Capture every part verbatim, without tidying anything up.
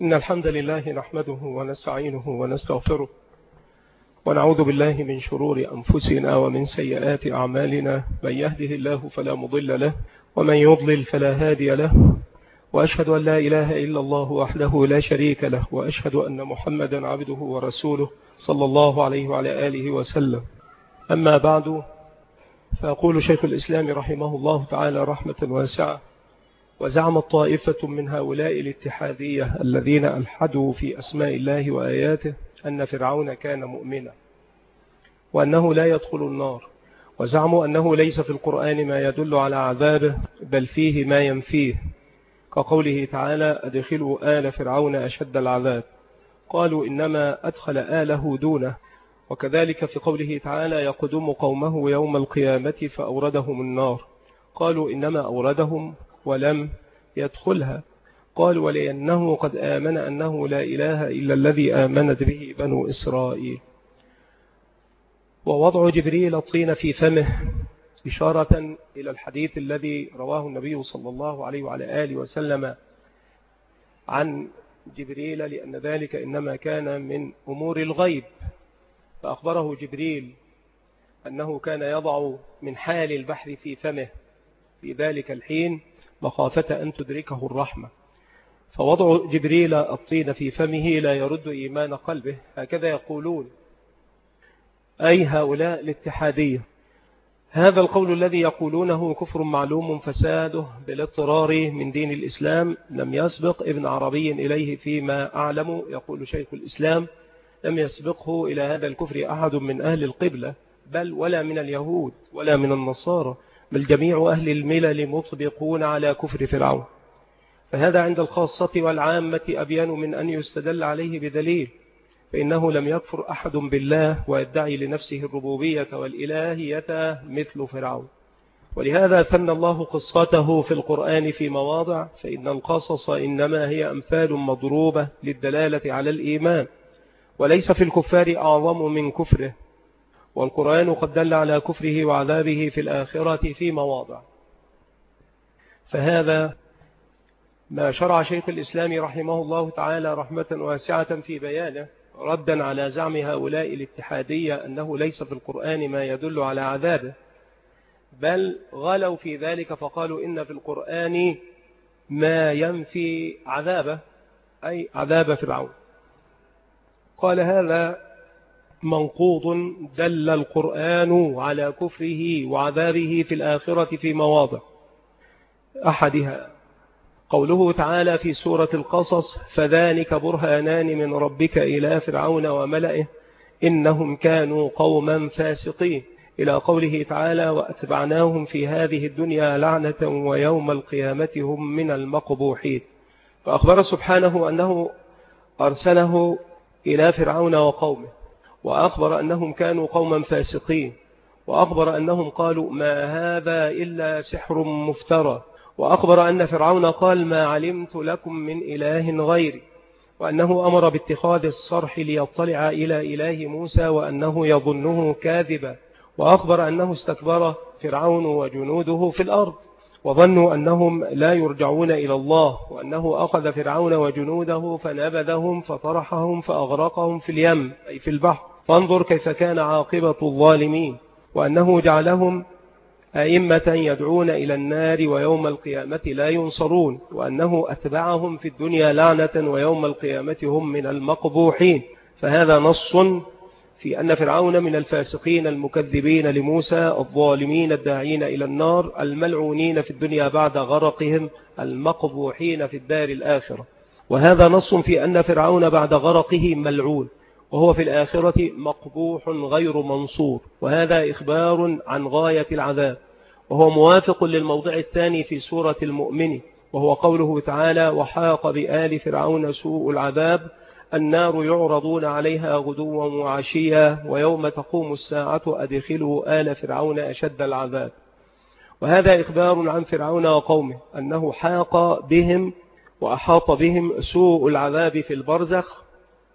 إن الحمد لله نحمده ونستعينه ونستغفره ونعوذ بالله من شرور أنفسنا ومن سيئات أعمالنا. من يهده الله فلا مضل له ومن يضلل فلا هادي له، وأشهد أن لا إله إلا الله وحده لا شريك له، وأشهد أن محمدا عبده ورسوله صلى الله عليه وعلى آله وسلم. أما بعد، فأقول شيخ الإسلام رحمه الله تعالى رحمة واسعة: وزعمت طائفة من هؤلاء الاتحادية الذين ألحدوا في أسماء الله وآياته أن فرعون كان مؤمنا وأنه لا يدخل النار، وزعموا أنه ليس في القرآن ما يدل على عذابه بل فيه ما ينفيه، كقوله تعالى: أدخلوا آل فرعون أشد العذاب. قالوا إنما أدخل آله دونه. وكذلك في قوله تعالى: يقدم قومه يوم القيامة فأوردهم النار. قالوا إنما أوردهم ولم يدخلها. قالوا: ولأنه قد آمن أنه لا إله إلا الذي آمنت به بنو إسرائيل. ووضع جبريل الطين في فمه إشارة إلى الحديث الذي رواه النبي صلى الله عليه وعلى آله وسلم عن جبريل، لأن ذلك إنما كان من أمور الغيب، فأخبره جبريل أنه كان يضع من حال البحر في فمه في ذلك الحين مخافة أن تدركه الرحمة. فوضع جبريل الطين في فمه لا يرد إيمان قلبه، هكذا يقولون أي هؤلاء الاتحادية. هذا القول الذي يقولونه كفر معلوم فساده بالاضطرار من دين الإسلام، لم يسبق ابن عربي إليه فيما أعلم. يقول شيخ الإسلام: لم يسبقه إلى هذا الكفر أحد من أهل القبلة، بل ولا من اليهود ولا من النصارى، بل جميع أهل الملل مطبقون على كفر فرعون. فهذا عند الخاصة والعامة أبين من أن يستدل عليه بدليل، فإنه لم يكفر أحد بالله ويدعي لنفسه الربوبية والإلهية مثل فرعون. ولهذا ثنى الله قصته في القرآن في مواضع، فإن القصص إنما هي أمثال مضروبة للدلالة على الإيمان، وليس في الكفار أعظم من كفره. والقرآن قد دل على كفره وعذابه في الآخرة في مواضع. فهذا ما شرع شيخ الإسلام رحمه الله تعالى رحمة واسعة في بيانه، ردا على زعم هؤلاء الاتحادية أنه ليس في القرآن ما يدل على عذابه، بل غلوا في ذلك فقالوا إن في القرآن ما ينفي عذابه، أي عذاب فرعون. قال: هذا منقوض، دل القرآن على كفره وعذابه في الآخرة في مواضع. أحدها قوله تعالى في سورة القصص: فذلك برهانان من ربك إلى فرعون وملئه إنهم كانوا قوما فاسقين، إلى قوله تعالى: وأتبعناهم في هذه الدنيا لعنة ويوم القيامة هم من المقبوحين. فأخبر سبحانه أنه أرسله إلى فرعون وقومه، وأخبر أنهم كانوا قوما فاسقين، وأخبر أنهم قالوا: ما هذا إلا سحر مفترى، وأخبر أن فرعون قال: ما علمت لكم من إله غيري، وأنه أمر باتخاذ الصرح ليطلع إلى إله موسى وأنه يظنه كاذبا، وأخبر أنه استكبر فرعون وجنوده في الأرض وظنوا أنهم لا يرجعون إلى الله، وأنه أخذ فرعون وجنوده فنبذهم فطرحهم فأغرقهم في اليم أي في البحر، فانظر كيف كان عاقبة الظالمين، وأنه جعلهم أئمة يدعون إلى النار ويوم القيامة لا ينصرون، وأنه أتبعهم في الدنيا لعنة ويوم القيامة هم من المقبوحين. فهذا نص في أن فرعون من الفاسقين المكذبين لموسى الظالمين الداعين إلى النار الملعونين في الدنيا بعد غرقهم المقبوحين في الدار الآخرة. وهذا نص في أن فرعون بعد غرقه ملعون، وهو في الآخرة مقبوح غير منصور، وهذا إخبار عن غاية العذاب، وهو موافق للموضع الثاني في سورة المؤمن، وهو قوله تعالى: وحاق بآل فرعون سوء العذاب النار يعرضون عليها غدوا وعشيا ويوم تقوم الساعة أدخلوا آل فرعون أشد العذاب. وهذا إخبار عن فرعون وقومه أنه حاق بهم وأحاط بهم سوء العذاب في البرزخ،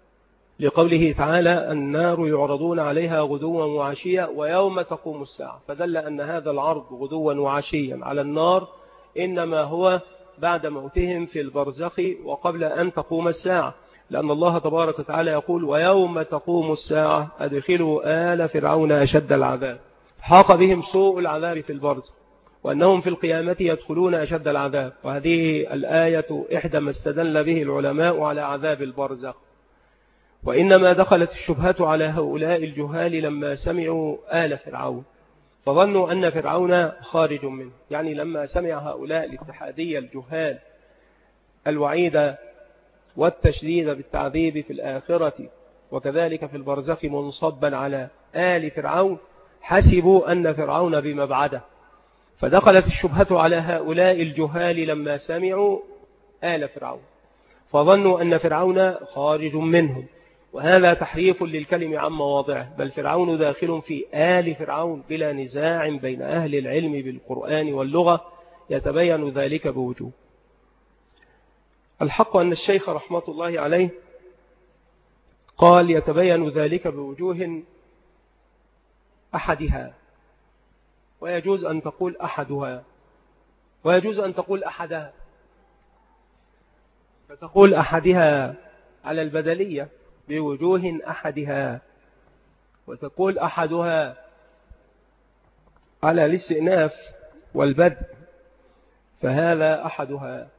لقوله تعالى: النار يعرضون عليها غدوا وعشيا ويوم تقوم الساعة، فدل أن هذا العرض غدوا وعشيا على النار إنما هو بعد موتهم في البرزخ وقبل أن تقوم الساعة، لأن الله تبارك وتعالى يقول ويوم تقوم الساعة أدخلوا آل فرعون أشد العذاب. حاق بهم سوء العذاب في البرزخ، وأنهم في القيامة يدخلون أشد العذاب. وهذه الآية إحدى ما استدل به العلماء على عذاب البرزخ. وإنما دخلت الشبهة على هؤلاء الجهال لما سمعوا آل فرعون، فظنوا أن فرعون خارج منه. يعني لما سمع هؤلاء الاتحادية الجهال الوعيد والتشديد بالتعذيب في الآخرة وكذلك في البرزخ منصبا على آل فرعون، حسبوا أن فرعون بمبعده، فدخلت الشبهة على هؤلاء الجهال لما سمعوا آل فرعون، فظنوا أن فرعون خارج منهم. وهذا تحريف للكلم عن مواضعه، بل فرعون داخل في آل فرعون بلا نزاع بين أهل العلم بالقرآن واللغة، يتبين ذلك بوجوه. الحق أن الشيخ رحمة الله عليه قال يتبين ذلك بوجوه أحدها، ويجوز أن تقول أحدها، ويجوز أن تقول أحدها، فتقول أحدها على البدلية بوجوه أحدها، وتقول أحدها على الاستئناف والبدء، فهذا أحدها.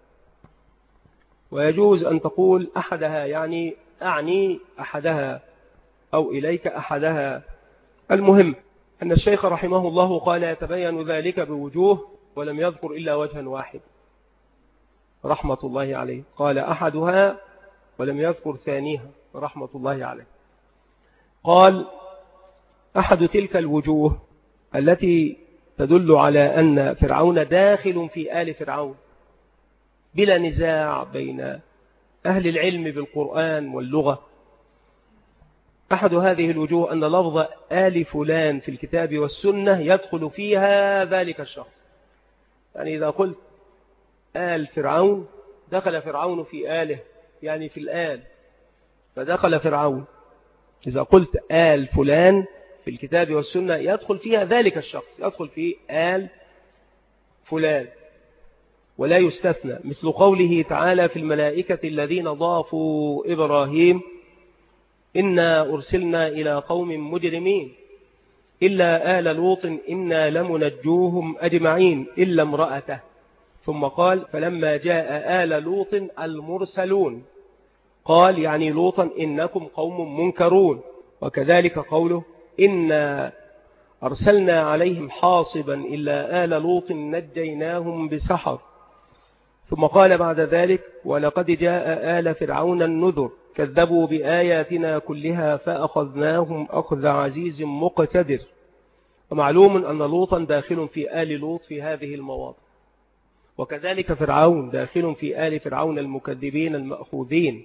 ويجوز أن تقول أحدها يعني أعني أحدها أو إليك أحدها. المهم أن الشيخ رحمه الله قال يتبين ذلك بوجوه، ولم يذكر إلا وجها واحد رحمة الله عليه، قال أحدها ولم يذكر ثانيها رحمة الله عليه. قال أحد تلك الوجوه التي تدل على أن فرعون داخل في آل فرعون بلا نزاع بين أهل العلم بالقرآن واللغة، أحد هذه الوجوه أن لفظ آل فلان في الكتاب والسنة يدخل فيها ذلك الشخص. يعني إذا قلت آل فرعون دخل فرعون في آله، يعني في الآل، فدخل فرعون. إذا قلت آل فلان في الكتاب والسنة يدخل فيها ذلك الشخص، يدخل في آل فلان ولا يستثنى، مثل قوله تعالى في الملائكة الذين ضافوا إبراهيم إنا أرسلنا إلى قوم مجرمين إلا آل لوط إنا لمنجوهم أجمعين إلا امرأته، ثم قال فلما جاء آل لوط المرسلون قال يعني لوطا إنكم قوم منكرون. وكذلك قوله إنا أرسلنا عليهم حاصبا إلا آل لوط نجيناهم بسحر، ثم قال بعد ذلك ولقد جاء آل فرعون النذر كذبوا بآياتنا كلها فأخذناهم أخذ عزيز مقتدر. ومعلوم أن لوطا داخل في آل لوط في هذه المواضع، وكذلك فرعون داخل في آل فرعون المكذبين المأخوذين.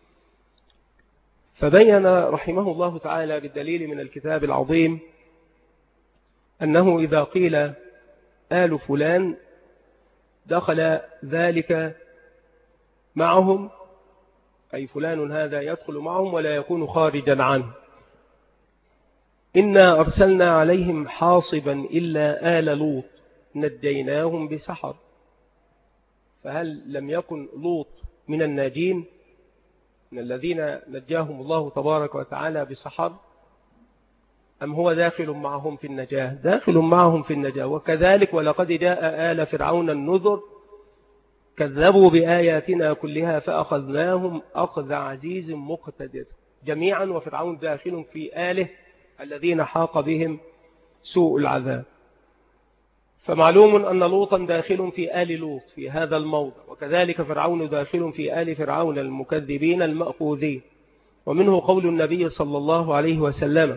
فبين رحمه الله تعالى بالدليل من الكتاب العظيم أنه إذا قيل آل فلان دخل ذلك معهم، أي فلان هذا يدخل معهم ولا يكون خارجا عنه. إنا أرسلنا عليهم حاصبا إلا آل لوط نجيناهم بسحر، فهل لم يكن لوط من الناجين من الذين نجاهم الله تبارك وتعالى بسحر، أم هو داخل معهم في النجاة؟ داخل معهم في النجاة. وكذلك ولقد جاء آل فرعون النذر كذبوا بآياتنا كلها فأخذناهم أخذ عزيز مقتدر، جميعا وفرعون داخل في آله الذين حاق بهم سوء العذاب. فمعلوم أن لوطا داخل في آل لوط في هذا الموضع، وكذلك فرعون داخل في آل فرعون المكذبين المأخوذين. ومنه قول النبي صلى الله عليه وسلم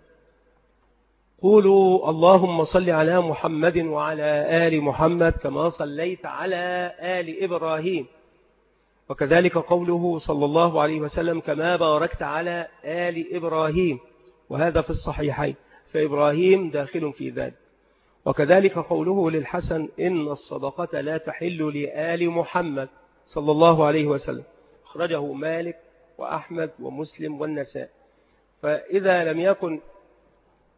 قولوا اللهم صل على محمد وعلى آل محمد كما صليت على آل إبراهيم، وكذلك قوله صلى الله عليه وسلم كما باركت على آل إبراهيم، وهذا في الصحيحين، فإبراهيم داخل في ذلك. وكذلك قوله للحسن إن الصدقة لا تحل لآل محمد صلى الله عليه وسلم، أخرجه مالك وأحمد ومسلم والنساء. فإذا لم يكن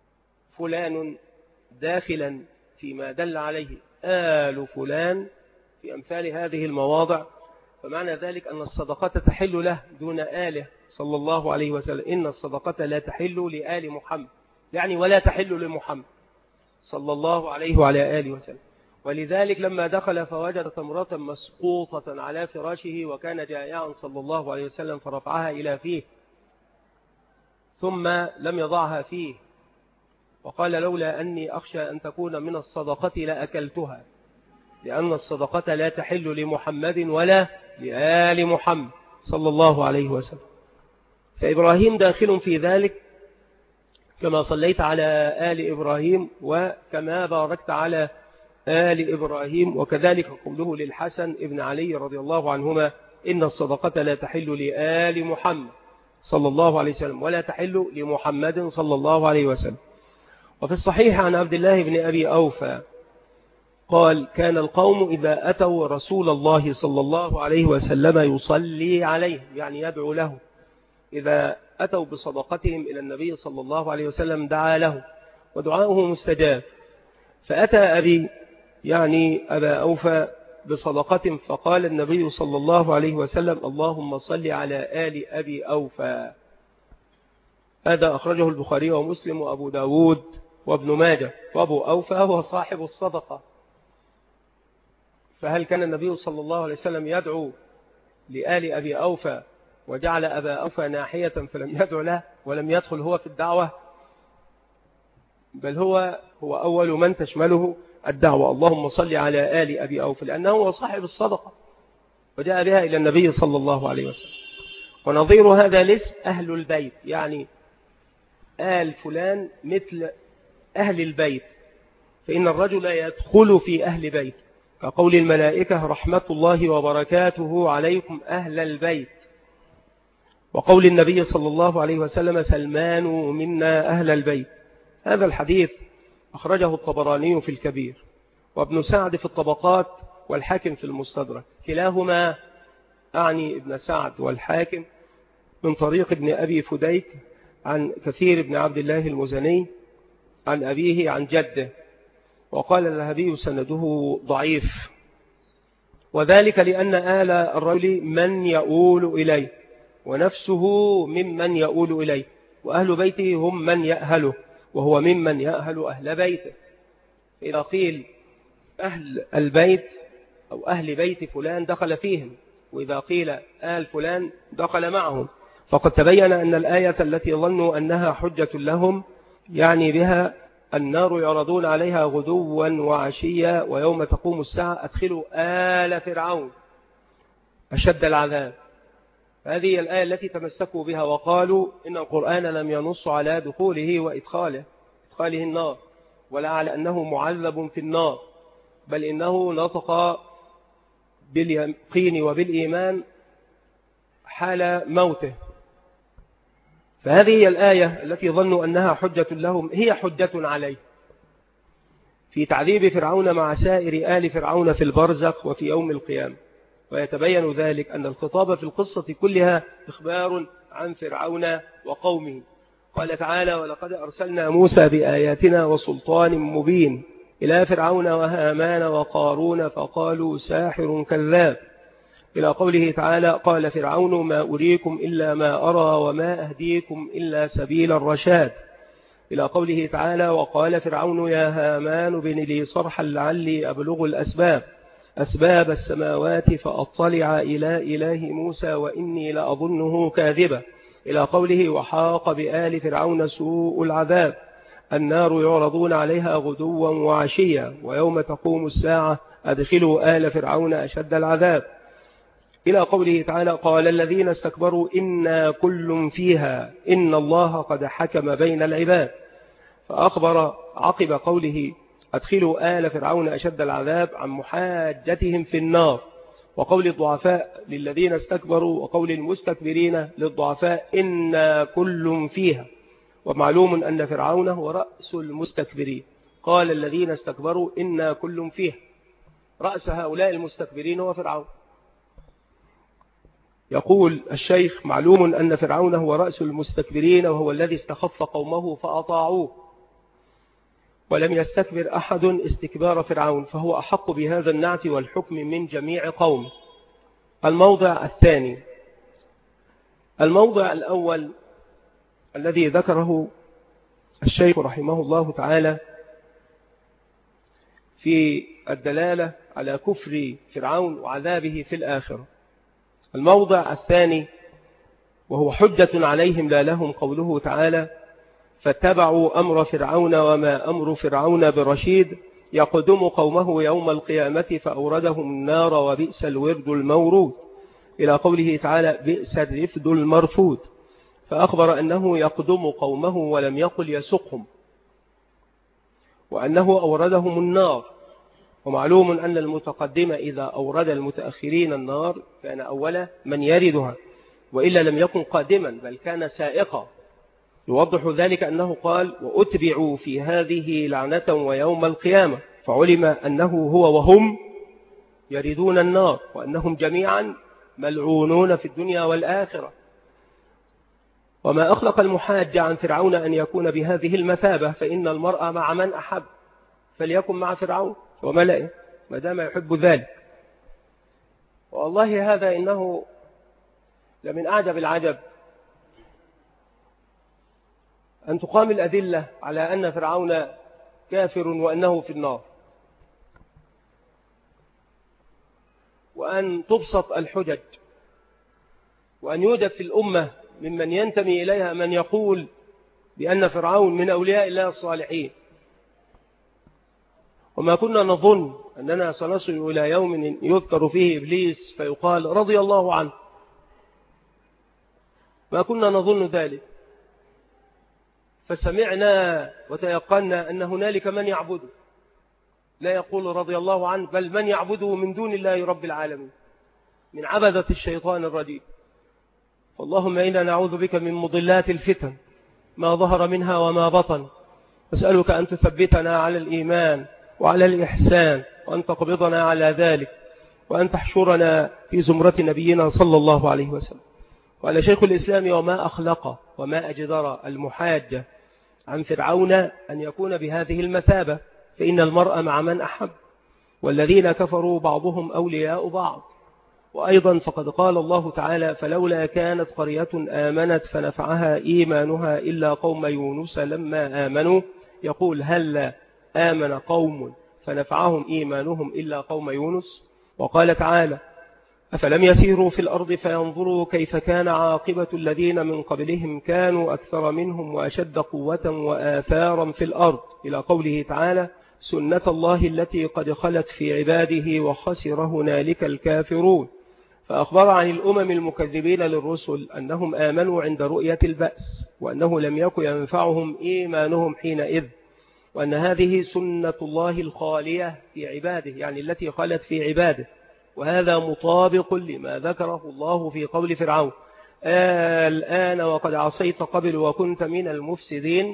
فلان داخلا فيما دل عليه آل فلان، في أمثال هذه المواضع، فمعنى ذلك أن الصدقة تحل له دون آله صلى الله عليه وسلم. إن الصدقة لا تحل لآل محمد، يعني ولا تحل لمحمد صلى الله عليه وعلى آله وسلم. ولذلك لما دخل فوجد تمرة مسقوطة على فراشه وكان جائعا صلى الله عليه وسلم، فرفعها إلى فيه ثم لم يضعها فيه، وقال لولا أني أخشى أن تكون من الصدقة لأكلتها، لأن الصدقة لا تحل لمحمد ولا لآل محمد صلى الله عليه وسلم. فإبراهيم داخل في ذلك، كما صليت على آل إبراهيم وكما باركت على آل إبراهيم. وكذلك قوله للحسن ابن علي رضي الله عنهما: إن الصدقة لا تحل لآل محمد صلى الله عليه وسلم ولا تحل لمحمد صلى الله عليه وسلم. وفي الصحيح عن عبد الله بن أبي أوفى قال: كان القوم إذا أتوا رسول الله صلى الله عليه وسلم يصلي عليه، يعني يدعو له، إذا أتوا بصدقتهم إلى النبي صلى الله عليه وسلم دعا له ودعاؤه مستجاب. فأتى أبي، يعني أبا أوفى، بصدقة، فقال النبي صلى الله عليه وسلم: اللهم صل على آل أبي أوفى. هذا أخرجه البخاري ومسلم وأبو داود وابن ماجه. وأبو أوفى هو صاحب الصدقة. فهل كان النبي صلى الله عليه وسلم يدعو لآل أبي أوفى وجعل أبا أوفى ناحية فلم يدعو له ولم يدخل هو في الدعوة؟ بل هو هو أول من تشمله الدعوة: اللهم صل على آل أبي أوفى، لأنه هو صاحب الصدقة وجاء بها إلى النبي صلى الله عليه وسلم. ونظير هذا الاسم أهل البيت، يعني آل فلان مثل أهل البيت، فإن الرجل يدخل في أهل بيت، كقول الملائكة: رحمة الله وبركاته عليكم أهل البيت، وقول النبي صلى الله عليه وسلم: سلمان منا أهل البيت. هذا الحديث أخرجه الطبراني في الكبير، وابن سعد في الطبقات، والحاكم في المستدرك، كلاهما أعني ابن سعد والحاكم من طريق ابن أبي فديك عن كثير بن عبد الله المزني عن أبيه عن جده. وقال الذهبي سنده ضعيف، وذلك لأن آل الرجل من يؤول إليه، ونفسه ممن يؤول إليه، وأهل بيته هم من يأهله، وهو ممن يأهل أهل بيته. إذا قيل أهل البيت أو أهل بيت فلان دخل فيهم، وإذا قيل آل فلان دخل معهم. فقد تبين أن الآية التي ظنوا أنها حجة لهم يعني بها النار يعرضون عليها غدوا وعشيا ويوم تقوم الساعة أدخلوا آل فرعون أشد العذاب. هذه الآية التي تمسكوا بها وقالوا إن القرآن لم ينص على دخوله وإدخاله إدخاله النار، ولا على أنه معذب في النار، بل إنه نطق باليقين وبالإيمان حال موته. فهذه هي الآية التي ظنوا أنها حجة لهم، هي حجة عليه في تعذيب فرعون مع سائر آل فرعون في البرزخ وفي يوم القيامة. ويتبين ذلك أن الخطاب في القصة كلها إخبار عن فرعون وقومه. قال تعالى: ولقد أرسلنا موسى بآياتنا وسلطان مبين إلى فرعون وهامان وقارون فقالوا ساحر كذاب، إلى قوله تعالى: قال فرعون ما أريكم إلا ما أرى وما أهديكم إلا سبيل الرشاد، إلى قوله تعالى: وقال فرعون يا هامان ابن لي صرحا لعلي أبلغ الأسباب أسباب السماوات فأطلع إلى إله موسى وإني لأظنه كاذبا، إلى قوله: وحاق بآل فرعون سوء العذاب النار يعرضون عليها غدوا وعشيا ويوم تقوم الساعة أدخلوا آل فرعون أشد العذاب، إلى قوله تعالى: قال الذين استكبروا إنا كل فيها إن الله قد حكم بين العباد. فأخبر عقب قوله أدخلوا آل فرعون أشد العذاب عن محاجتهم في النار، وقول الضعفاء للذين استكبروا، وقول المستكبرين للضعفاء إنا كل فيها. ومعلوم أن فرعون هو رأس المستكبرين. قال الذين استكبروا إنا كل فيها، رأس هؤلاء المستكبرين هو فرعون. يقول الشيخ: معلوم أن فرعون هو رأس المستكبرين وهو الذي استخف قومه فأطاعوه. ولم يستكبر أحد استكبار فرعون، فهو أحق بهذا النعت والحكم من جميع قوم. الموضع الثاني، الموضع الأول الذي ذكره الشيخ رحمه الله تعالى في الدلالة على كفر فرعون وعذابه في الآخرة. الموضع الثاني وهو حجة عليهم لا لهم، قوله تعالى: فاتبعوا أمر فرعون وما أمر فرعون برشيد يقدم قومه يوم القيامة فأوردهم النار وبئس الورد المورود، إلى قوله تعالى: بئس الرفد المرفود، فأخبر أنه يقدم قومه ولم يقل يسقهم، وأنه أوردهم النار. ومعلوم أن المتقدم إذا أورد المتأخرين النار كان أول من يردها، وإلا لم يكن قادما بل كان سائقا. يوضح ذلك أنه قال: وأتبعوا في هذه لعنة ويوم القيامة، فعلم أنه هو وهم يردون النار، وأنهم جميعا ملعونون في الدنيا والآخرة. وما أخلق المحاج عن فرعون أن يكون بهذه المثابة، فإن المرء مع من أحب، فليكن مع فرعون وملئه ما دام يحب ذلك. والله هذا إنه لمن أعجب العجب أن تقام الأدلة على أن فرعون كافر وأنه في النار، وأن تبسط الحجج، وأن يوجد في الأمة ممن ينتمي إليها من يقول بأن فرعون من أولياء الله الصالحين. وما كنا نظن أننا سنصل إلى يوم يذكر فيه إبليس فيقال رضي الله عنه، ما كنا نظن ذلك، فسمعنا وتيقنا أن هنالك من يعبده لا يقول رضي الله عنه، بل من يعبده من دون الله رب العالمين من عبدة الشيطان الرجيم. فاللهم إنا نعوذ بك من مضلات الفتن ما ظهر منها وما بطن، أسألك أن تثبتنا على الإيمان وعلى الإحسان، وأن تقبضنا على ذلك، وأن تحشرنا في زمرة نبينا صلى الله عليه وسلم. وعلى شيخ الإسلام: وما أخلق وما أجدر المحاجة عن فرعون أن يكون بهذه المثابة، فإن المرء مع من أحب، والذين كفروا بعضهم أولياء بعض. وأيضا فقد قال الله تعالى: فلولا كانت قرية آمنت فنفعها إيمانها إلا قوم يونس لما آمنوا، يقول: هل آمن قوم فنفعهم إيمانهم إلا قوم يونس. وقال تعالى: أفلم يسيروا في الأرض فينظروا كيف كان عاقبة الذين من قبلهم كانوا أكثر منهم وأشد قوة وآثارا في الأرض، إلى قوله تعالى: سنة الله التي قد خلت في عباده وخسر هنالك الكافرون. فأخبر عن الأمم المكذبين للرسل أنهم آمنوا عند رؤية البأس، وأنه لم يكن ينفعهم إيمانهم حينئذ، وأن هذه سنة الله الخالية في عباده، يعني التي خلت في عباده. وهذا مطابق لما ذكره الله في قول فرعون: آه الآن وقد عصيت قبل وكنت من المفسدين.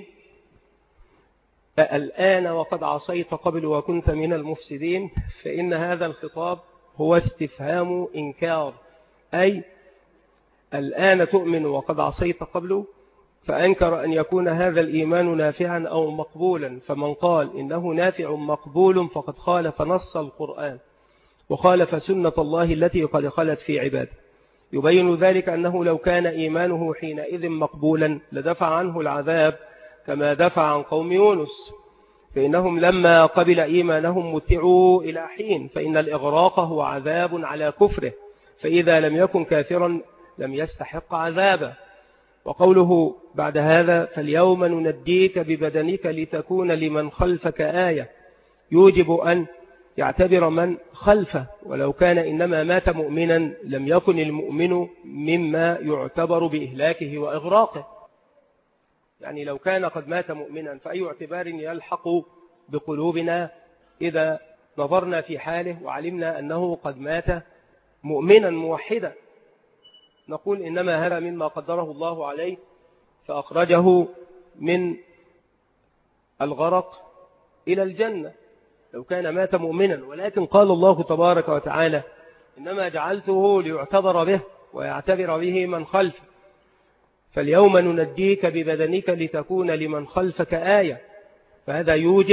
الآن وقد عصيت قبل وكنت من المفسدين، فإن هذا الخطاب هو استفهام إنكار، أي الآن تؤمن وقد عصيت قبل، فأنكر أن يكون هذا الإيمان نافعا أو مقبولا. فمن قال إنه نافع مقبول فقد خالف نص القرآن وخالف سنة الله التي قد خلت في عباده. يبين ذلك أنه لو كان إيمانه حينئذ مقبولا لدفع عنه العذاب كما دفع عن قوم يونس، فإنهم لما قبل إيمانهم متعوا إلى حين، فإن الإغراق هو عذاب على كفره، فإذا لم يكن كافرا لم يستحق عذابه. وقوله بعد هذا: فاليوم ننديك ببدنك لتكون لمن خلفك آية، يوجب أن يعتبر من خلفه، ولو كان إنما مات مؤمنا لم يكن المؤمن مما يعتبر بإهلاكه وإغراقه. يعني لو كان قد مات مؤمنا فأي اعتبار يلحق بقلوبنا إذا نظرنا في حاله وعلمنا أنه قد مات مؤمنا موحدا؟ نقول إنما هذا مما قدره الله عليه فأخرجه من الغرق إلى الجنة لو كان مات مؤمنا. ولكن قال الله تبارك وتعالى: إنما جعلته ليعتبر به ويعتبر به من خلفه، فاليوم ننديك ببدنك لتكون لمن خلفك آية. فهذا يوجب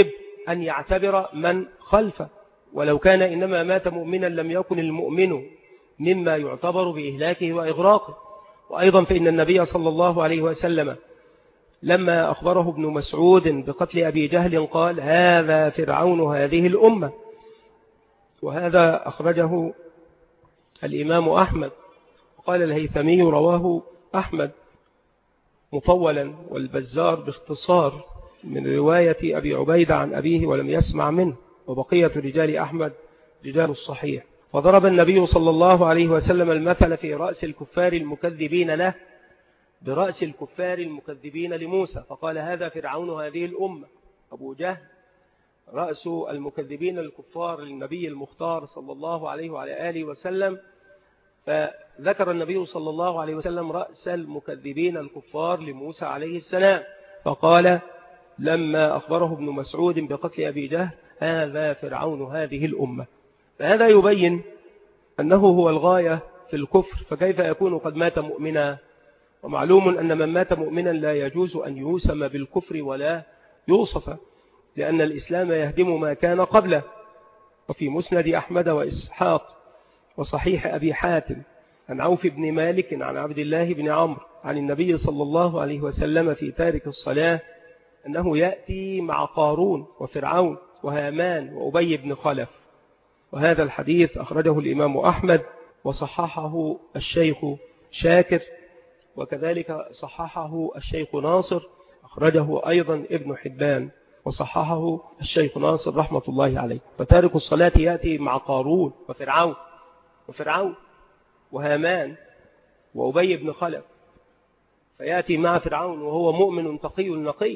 أن يعتبر من خلفه، ولو كان إنما مات مؤمنا لم يكن المؤمن مما يعتبر بإهلاكه وإغراقه. وأيضا فإن النبي صلى الله عليه وسلم لما أخبره ابن مسعود بقتل أبي جهل قال: هذا فرعون هذه الأمة. وهذا أخرجه الإمام أحمد، وقال الهيثمي رواه أحمد مطولا والبزار باختصار من رواية أبي عبيدة عن أبيه ولم يسمع منه، وبقية رجال أحمد رجال الصحيح. فضرب النبي صلى الله عليه وسلم المثل في رأس الكفار المكذبين له برأس الكفار المكذبين لموسى، فقال: هذا فرعون هذه الأمة، أبو جهل رأس المكذبين الكفار للنبي المختار صلى الله عليه وعلى آله وسلم. فذكر النبي صلى الله عليه وسلم رأس المكذبين الكفار لموسى عليه السلام، فقال لما أخبره ابن مسعود بقتل أبي جهل: هذا فرعون هذه الأمة. فهذا يبين أنه هو الغاية في الكفر، فكيف يكون قد مات مؤمنا؟ ومعلوم أن من مات مؤمنا لا يجوز أن يوسم بالكفر ولا يوصف، لأن الإسلام يهدم ما كان قبله. وفي مسند أحمد وإسحاق وصحيح أبي حاتم عن عوف بن مالك عن عبد الله بن عمرو عن النبي صلى الله عليه وسلم في تارك الصلاة أنه يأتي مع قارون وفرعون وهامان وأبي بن خلف. وهذا الحديث أخرجه الإمام أحمد وصححه الشيخ شاكر، وكذلك صححه الشيخ ناصر، أخرجه أيضا ابن حبان وصححه الشيخ ناصر رحمة الله عليه. فتارك الصلاة يأتي مع قارون وفرعون وفرعون وهامان وأبي بن خلف، فيأتي مع فرعون وهو مؤمن تقي نقي.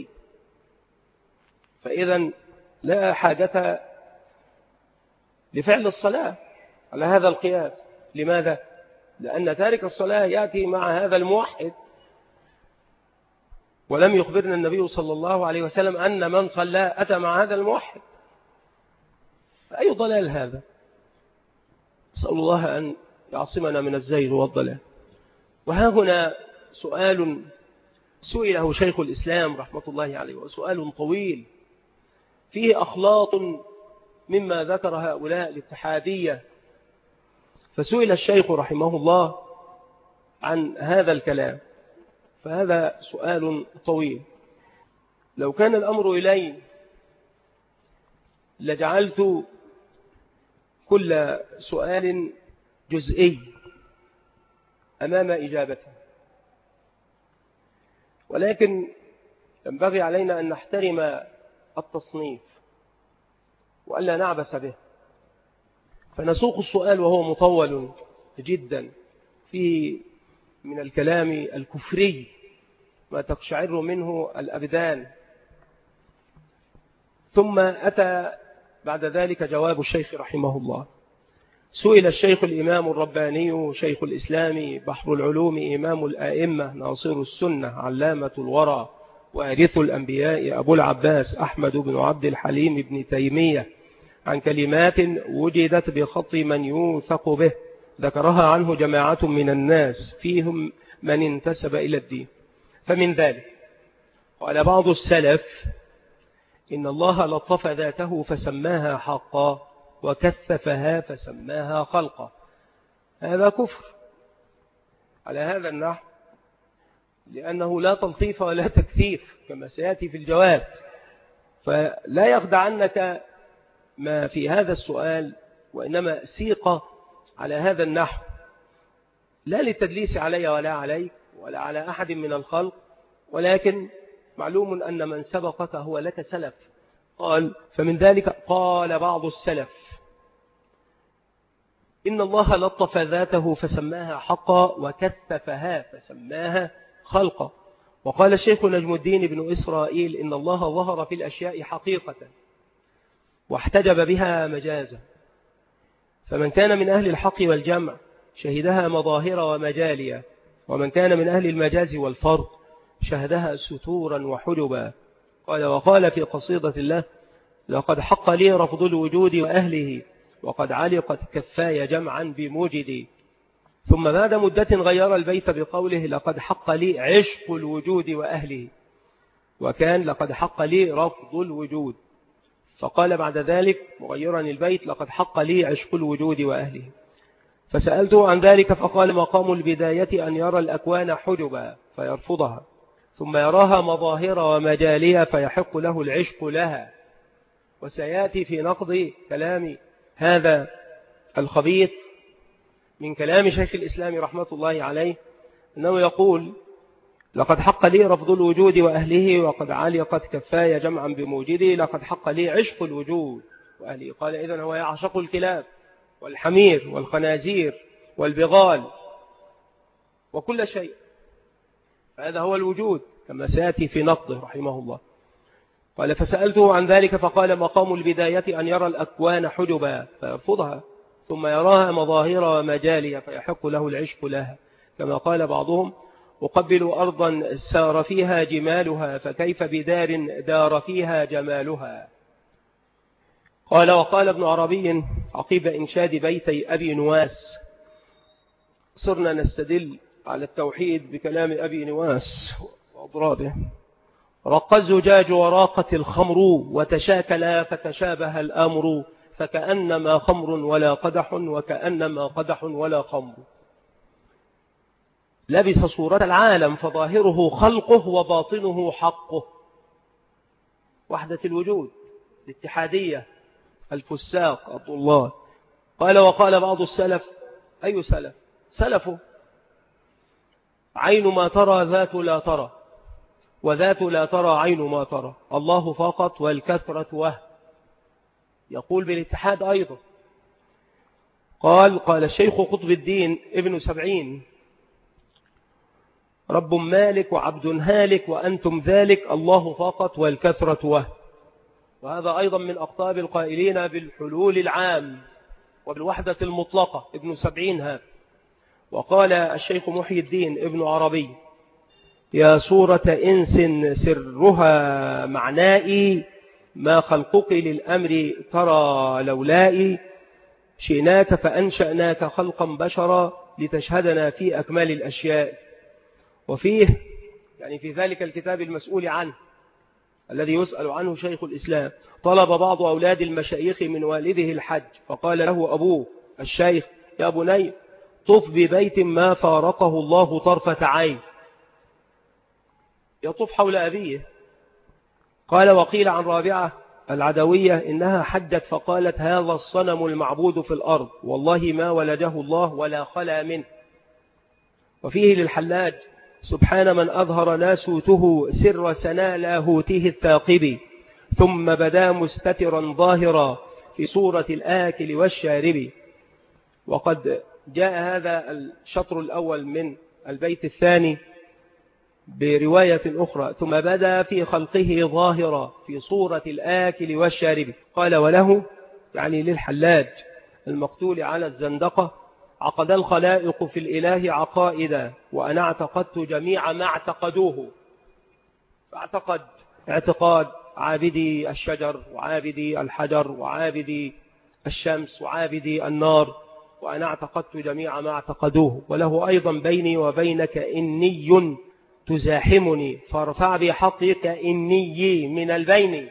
فإذا لا حاجة لفعل الصلاة على هذا القياس. لماذا؟ لأن تارك الصلاة يأتي مع هذا الموحد، ولم يخبرنا النبي صلى الله عليه وسلم أن من صلى أتى مع هذا الموحد. فأي ضلال هذا؟ أسأل الله أن يعصمنا من الزيغ والضلال. وها هنا سؤال سئله شيخ الإسلام رحمة الله عليه، وسؤال طويل فيه أخلاط مما ذكر هؤلاء الاتحادية. فسئل الشيخ رحمه الله عن هذا الكلام، فهذا سؤال طويل. لو كان الأمر إلي لجعلت كل سؤال جزئي أمام إجابته، ولكن ينبغي علينا أن نحترم التصنيف وألا نعبث به، فنسوق السؤال وهو مطول جدا فيه من الكلام الكفري ما تقشعر منه الأبدان. ثم أتى بعد ذلك جواب الشيخ رحمه الله. سئل الشيخ الإمام الرباني شيخ الإسلام بحر العلوم إمام الآئمة ناصر السنة علامة الورى وارث الأنبياء أبو العباس أحمد بن عبد الحليم بن تيمية عن كلمات وجدت بخط من يوثق به ذكرها عنه جماعة من الناس فيهم من انتسب إلى الدين. فمن ذلك قال بعض السلف: إن الله لطف ذاته فسماها حقا وكثفها فسماها خلقا. هذا كفر على هذا النحو، لأنه لا تلطيف ولا تكثيف كما سيأتي في الجواب. فلا يخدعنك ما في هذا السؤال، وإنما سيق على هذا النحو لا للتدليس علي ولا عليك ولا على أحد من الخلق، ولكن معلوم أن من سبقك هو لك سلف. قال: فمن ذلك قال بعض السلف: إن الله لطف ذاته فسماها حقا وكثفها فسماها خلقا. وقال الشيخ نجم الدين بن إسرائيل: إن الله ظهر في الأشياء حقيقة واحتجب بها مجازا، فمن كان من أهل الحق والجمع شهدها مظاهر ومجاليا، ومن كان من أهل المجاز والفرق شهدها ستورا وحجبا. قال: وقال في قصيدة الله: لقد حق لي رفض الوجود وأهله وقد علقت كفاي جمعا بموجدي. ثم بعد مدة غير البيت بقوله: لقد حق لي عشق الوجود وأهله، وكان لقد حق لي رفض الوجود. فقال بعد ذلك مغيرا البيت: لقد حق لي عشق الوجود وأهله. فسألته عن ذلك فقال: مقام البداية أن يرى الأكوان حجبا فيرفضها، ثم يراها مظاهر ومجالية فيحق له العشق لها. وسيأتي في نقض كلام هذا الخبيث من كلام شيخ الإسلام رحمة الله عليه أنه يقول: لقد حق لي رفض الوجود وأهله، وقد علقت كفايا جمعا بموجدي، لقد حق لي عشق الوجود وأهله. قال: إذن هو يعشق الكلاب والحمير والخنازير والبغال وكل شيء، هذا هو الوجود كما سيأتي في نقضه رحمه الله. قال: فسألته عن ذلك فقال: مقام البداية أن يرى الأكوان حجبا فيرفضها، ثم يراها مظاهر ومجالية فيحق له العشق لها، كما قال بعضهم: أقبل أرضا سار فيها جمالها، فكيف بدار دار فيها جمالها. قال: وقال ابن عربي عقيب إنشاد بيتي أبي نواس: صرنا نستدل على التوحيد بكلام أبي نواس وأضرابه: رق الزجاج وراقت الخمر، وتشاكلا فتشابه الأمر، فكأنما خمر ولا قدح، وكأنما قدح ولا خمر. لبس صورة العالم فظاهره خلقه وباطنه حقه. وحدة الوجود، الاتحادية، الفساق، عبد الله. قال: وقال بعض السلف: أي سلف؟ سلفه: عين ما ترى ذات لا ترى، وذات لا ترى عين ما ترى، الله فقط والكثرة وهم. يقول بالاتحاد أيضا. قال قال الشيخ قطب الدين ابن سبعين: رب مالك وعبد هالك وأنتم ذلك، الله فقط والكثرة وهم. وهذا أيضا من أقطاب القائلين بالحلول العام وبالوحدة المطلقة، ابن سبعين هذا. وقال الشيخ محي الدين ابن عربي: يا صورة إنس سرها معنائي، ما خلقك للأمر ترى لولائي، شئناك فأنشأناك خلقا بشرا، لتشهدنا في أكمال الأشياء. وفيه يعني في ذلك الكتاب المسؤول عنه الذي يسأل عنه شيخ الإسلام: طلب بعض أولاد المشايخ من والده الحج، فقال له أبوه الشيخ: يا بني، طف ببيت ما فارقه الله طرفة عين. يطوف حول أبيه. قال: وقيل عن رابعة العدوية إنها حجت فقالت: هذا الصنم المعبود في الأرض، والله ما ولده الله ولا خلا منه. وفيه للحلاج: سبحان من أظهر ناسوته سر سنا لاهوته الثاقب، ثم بدا مستترا ظاهرا في صورة الآكل والشارب. وقد جاء هذا الشطر الأول من البيت الثاني برواية أخرى: ثم بدا في خلقه ظاهرا في صورة الآكل والشارب. قال: وله يعني للحلاج المقتول على الزندقة: عقد الخلائق في الإله عقائدا، وأنا اعتقدت جميع ما اعتقدوه. فاعتقد اعتقاد عابدي الشجر وعابدي الحجر وعابدي الشمس وعابدي النار، وأنا اعتقدت جميع ما اعتقدوه. وله أيضا: بيني وبينك إني تزاحمني، فارفع بحقك إني من البين.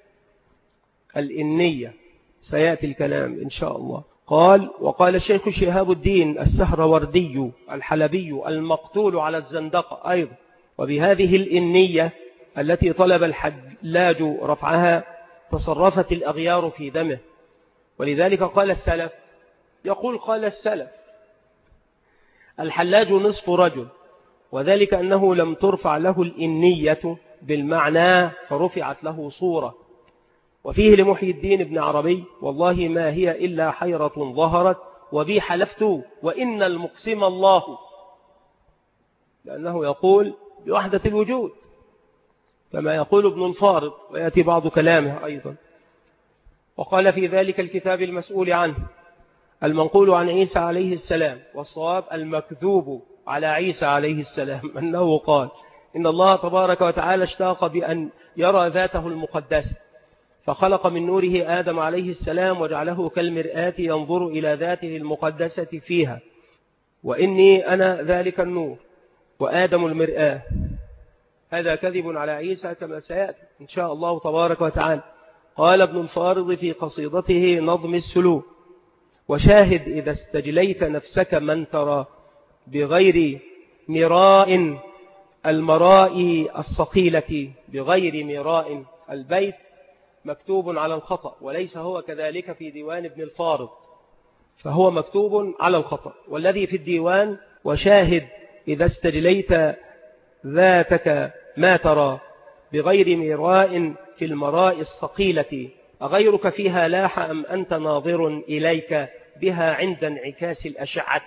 الإنية سيأتي الكلام إن شاء الله. قال: وقال الشيخ شهاب الدين السهروردي الحلبي المقتول على الزندقة أيضا: وبهذه الإنية التي طلب الحلاج رفعها تصرفت الأغيار في دمه. ولذلك قال السلف، يقول قال السلف: الحلاج نصف رجل، وذلك أنه لم ترفع له الإنية بالمعنى فرفعت له صورة. وفيه لمحي الدين ابن عربي: والله ما هي إلا حيرة ظهرت، وبي حلفت وإن المقسم الله. لأنه يقول بوحدة الوجود كما يقول ابن الفارض، ويأتي بعض كلامه أيضا. وقال في ذلك الكتاب المسؤول عنه: المنقول عن عيسى عليه السلام، والصواب المكذوب على عيسى عليه السلام، أنه قال: إن الله تبارك وتعالى اشتاق بأن يرى ذاته المقدسة، فخلق من نوره آدم عليه السلام وجعله كالمرآة ينظر إلى ذاته المقدسة فيها، وإني أنا ذلك النور وآدم المرآة. هذا كذب على عيسى كما سيأتي إن شاء الله تبارك وتعالى. قال ابن الفارض في قصيدته نظم السلوك: وشاهد إذا استجليت نفسك من ترى بغير مراء المراء الصقيلة، بغير مراء. البيت مكتوب على الخطأ، وليس هو كذلك في ديوان ابن الفارض، فهو مكتوب على الخطأ. والذي في الديوان: وشاهد إذا استجليت ذاتك ما ترى بغير مراء في المراء الصقيلة، أغيرك فيها لاح أم أنت ناظر إليك بها عند انعكاس الأشعة.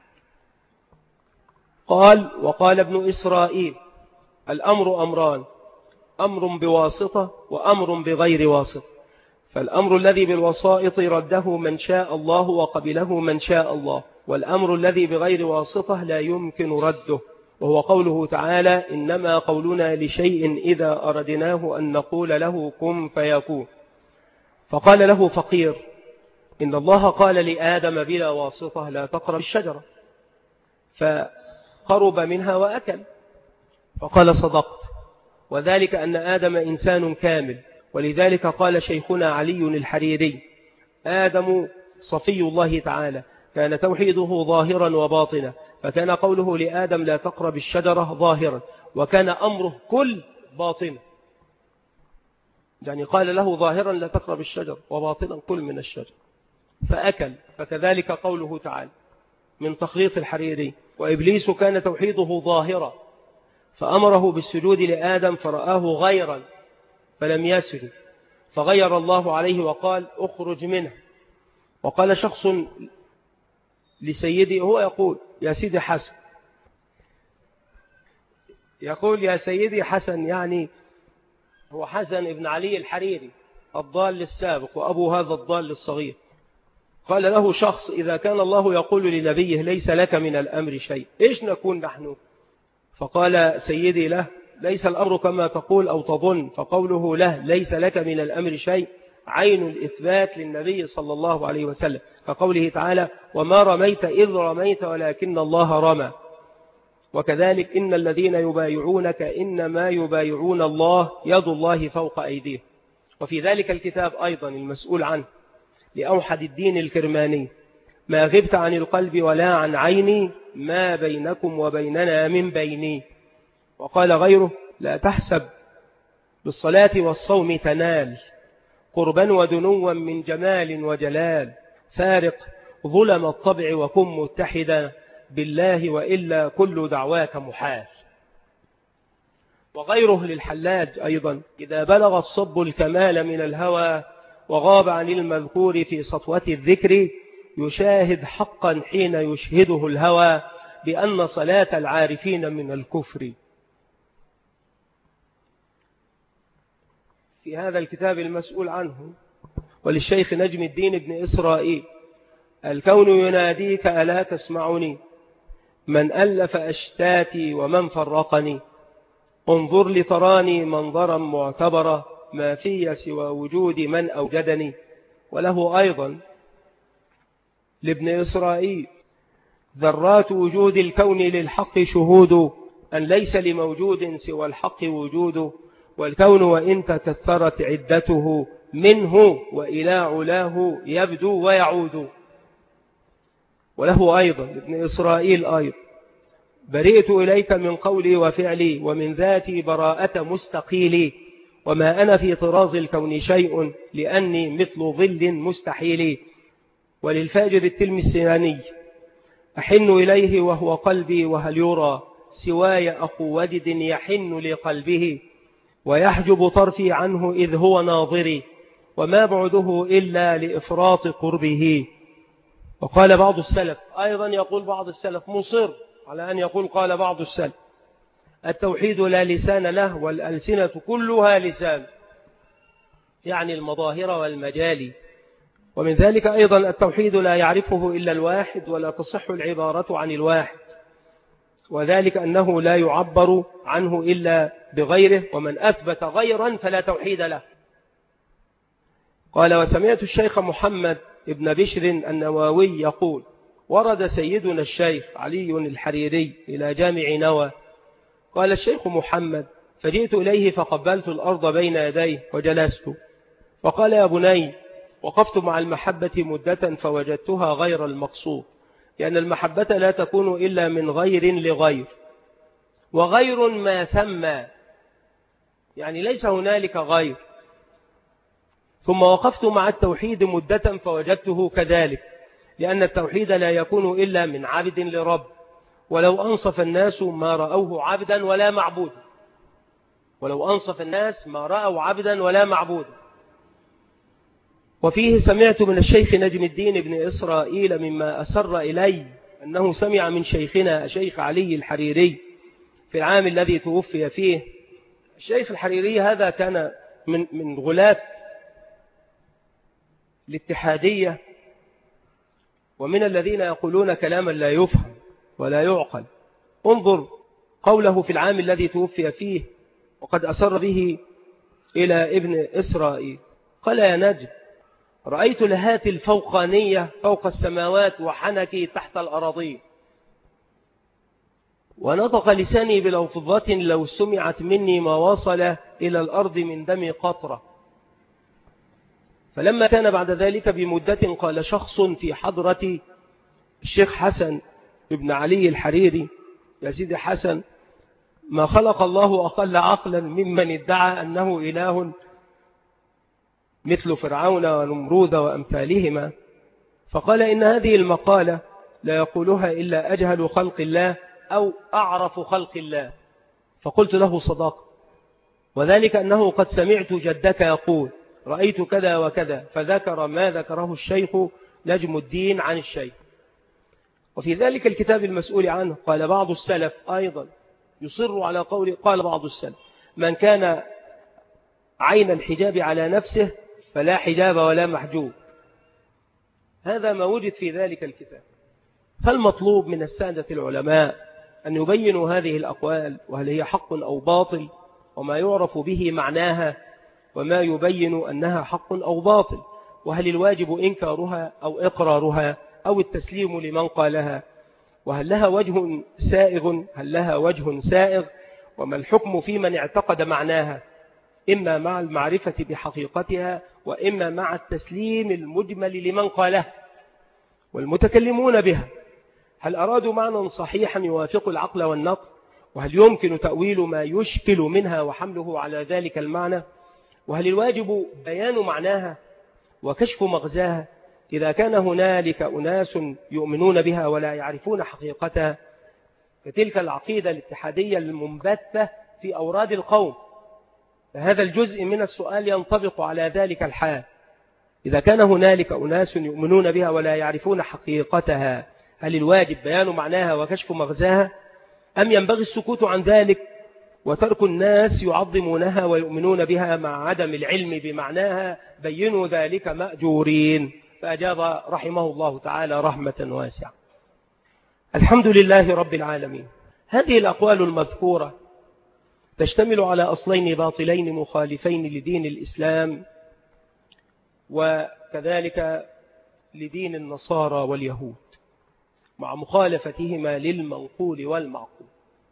قال: وقال ابن إسرائيل: الأمر أمران، أمر بواسطة وأمر بغير واسطة. فالأمر الذي بالوسائط رده من شاء الله وقبله من شاء الله، والأمر الذي بغير واسطة لا يمكن رده، وهو قوله تعالى: إنما قولنا لشيء إذا أردناه أن نقول له كن فيكون. فقال له فقير: إن الله قال لآدم بلا واسطة لا تقرب الشجرة، فقرب منها وأكل. فقال: صدقت، وذلك أن آدم إنسان كامل. ولذلك قال شيخنا علي الحريري: آدم صفي الله تعالى، كان توحيده ظاهرا وباطنا، فكان قوله لآدم لا تقرب الشجرة ظاهرا، وكان أمره كل باطنا. يعني قال له ظاهرا لا تقرب الشجر، وباطنا كل من الشجر، فأكل. فكذلك قوله تعالى من تخليط الحريري: وإبليس كان توحيده ظاهرا، فأمره بالسجود لآدم فرآه غيرا فلم يسجد، فغير الله عليه وقال: اخرج منه. وقال شخص لسيدي، هو يقول: يا سيدي حسن، يقول: يا سيدي حسن، يعني هو حسن ابن علي الحريري الضال السابق وأبو هذا الضال الصغير. قال له شخص: إذا كان الله يقول لنبيه ليس لك من الأمر شيء، إيش نكون نحن؟ فقال سيدي له: ليس الأمر كما تقول أو تظن. فقوله له ليس لك من الأمر شيء عين الإثبات للنبي صلى الله عليه وسلم، كقوله تعالى: وما رميت إذ رميت ولكن الله رمى. وكذلك إن الذين يبايعونك إنما يبايعون الله يد الله فوق أيديهم. وفي ذلك الكتاب أيضا المسؤول عنه لأوحد الدين الكرماني: ما غبت عن القلب ولا عن عيني، ما بينكم وبيننا من بيني. وقال غيره: لا تحسب بالصلاة والصوم تنال قربا ودنوا من جمال وجلال، فارق ظلم الطبع وكن متحدا بالله وإلا كل دعواك محال. وغيره للحلاج أيضا: إذا بلغ الصب الكمال من الهوى وغاب عن المذكور في سطوة الذكر، يشاهد حقا حين يشهده الهوى بأن صلاة العارفين من الكفر. في هذا الكتاب المسؤول عنه وللشيخ نجم الدين ابن إسرائيل: الكون يناديك ألا تسمعني، من ألف أشتاتي ومن فرقني، انظر لتراني منظرا معتبرا، ما في سوى وجود من أوجدني. وله أيضا لابن إسرائيل: ذرات وجود الكون للحق شهود، أن ليس لموجود سوى الحق وجود، والكون وإن تكثرت عدته منه وإلى علاه يبدو ويعود. وله أيضا ابن إسرائيل أيضا: برئت إليك من قولي وفعلي، ومن ذاتي براءة مستقيلي، وما أنا في طراز الكون شيء، لأني مثل ظل مستحيل. وللفاجر التلمساني: أحن إليه وهو قلبي، وهل يرى سواي أخو ودد يحن لقلبه، ويحجب طرفي عنه إذ هو ناظري، وما بعده إلا لإفراط قربه. وقال بعض السلف أيضا، يقول بعض السلف مصر على أن يقول قال بعض السلف: التوحيد لا لسان له والألسنة كلها لسان، يعني المظاهر والمجالي. ومن ذلك أيضا التوحيد لا يعرفه إلا الواحد، ولا تصح العبارة عن الواحد، وذلك أنه لا يعبر عنه إلا بغيره، ومن أثبت غيرا فلا توحيد له. قال: وسمعت الشيخ محمد ابن بشر النواوي يقول: ورد سيدنا الشيخ علي الحريري إلى جامع نوى. قال الشيخ محمد: فجئت إليه فقبلت الأرض بين يديه وجلست، وقال يا بني وقفت مع المحبة مدة فوجدتها غير المقصود، لأن المحبة لا تكون إلا من غير لغير، وغير ما ثم، يعني ليس هنالك غير. ثم وقفت مع التوحيد مدة فوجدته كذلك، لأن التوحيد لا يكون إلا من عبد لرب، ولو أنصف الناس ما رأوه عبدا ولا معبودا، ولو أنصف الناس ما رأوا عبدا ولا معبودا. وفيه سمعت من الشيخ نجم الدين بن إسرائيل مما أسر إلي أنه سمع من شيخنا الشيخ علي الحريري في العام الذي توفي فيه. الشيخ الحريري هذا كان من من غلاة الاتحادية، ومن الذين يقولون كلاما لا يفهم ولا يعقل. انظر قوله في العام الذي توفي فيه وقد أسر به إلى ابن إسرائيل، قال يا نجم رأيت لهات الفوقانية فوق السماوات وحنكي تحت الأراضين، ونطق لساني بلفظة لو سمعت مني ما وصل إلى الأرض من دم قطرة. فلما كان بعد ذلك بمدة قال شخص في حضرة الشيخ حسن ابن علي الحريري يا سيدي حسن، ما خلق الله أقل عقلا ممن ادعى أنه إله مثل فرعون ونمرود وأمثالهما. فقال إن هذه المقالة لا يقولها إلا أجهل خلق الله أو أعرف خلق الله. فقلت له صدق، وذلك أنه قد سمعت جدك يقول رأيت كذا وكذا، فذكر ما ذكره الشيخ نجم الدين عن الشيخ. وفي ذلك الكتاب المسؤول عنه قال بعض السلف أيضا يصر على قول، قال بعض السلف من كان عين الحجاب على نفسه فلا حجاب ولا محجوب. هذا ما وجد في ذلك الكتاب. فالمطلوب من السادة العلماء أن يبينوا هذه الأقوال، وهل هي حق أو باطل، وما يعرف به معناها، وما يبين أنها حق أو باطل، وهل الواجب إنكارها أو إقرارها أو التسليم لمن قالها، وهل لها وجه سائغ هل لها وجه سائغ، وما الحكم في من اعتقد معناها، إما مع المعرفة بحقيقتها وإما مع التسليم المجمل لمن قالها. والمتكلمون بها هل أرادوا معنى صحيحا يوافق العقل والنقل، وهل يمكن تأويل ما يشكل منها وحمله على ذلك المعنى، وهل الواجب بيان معناها وكشف مغزاها إذا كان هنالك أناس يؤمنون بها ولا يعرفون حقيقتها، كتلك العقيدة الاتحادية المنبثة في أوراد القوم. فهذا الجزء من السؤال ينطبق على ذلك الحال. إذا كان هنالك أناس يؤمنون بها ولا يعرفون حقيقتها، هل الواجب بيان معناها وكشف مغزاها، أم ينبغي السكوت عن ذلك وترك الناس يعظمونها ويؤمنون بها مع عدم العلم بمعناها؟ بينوا ذلك مأجورين. فأجاب رحمه الله تعالى رحمة واسعة. الحمد لله رب العالمين. هذه الأقوال المذكورة تشتمل على أصلين باطلين مخالفين لدين الإسلام وكذلك لدين النصارى واليهود، مع مخالفتهما للمنقول والمعقول.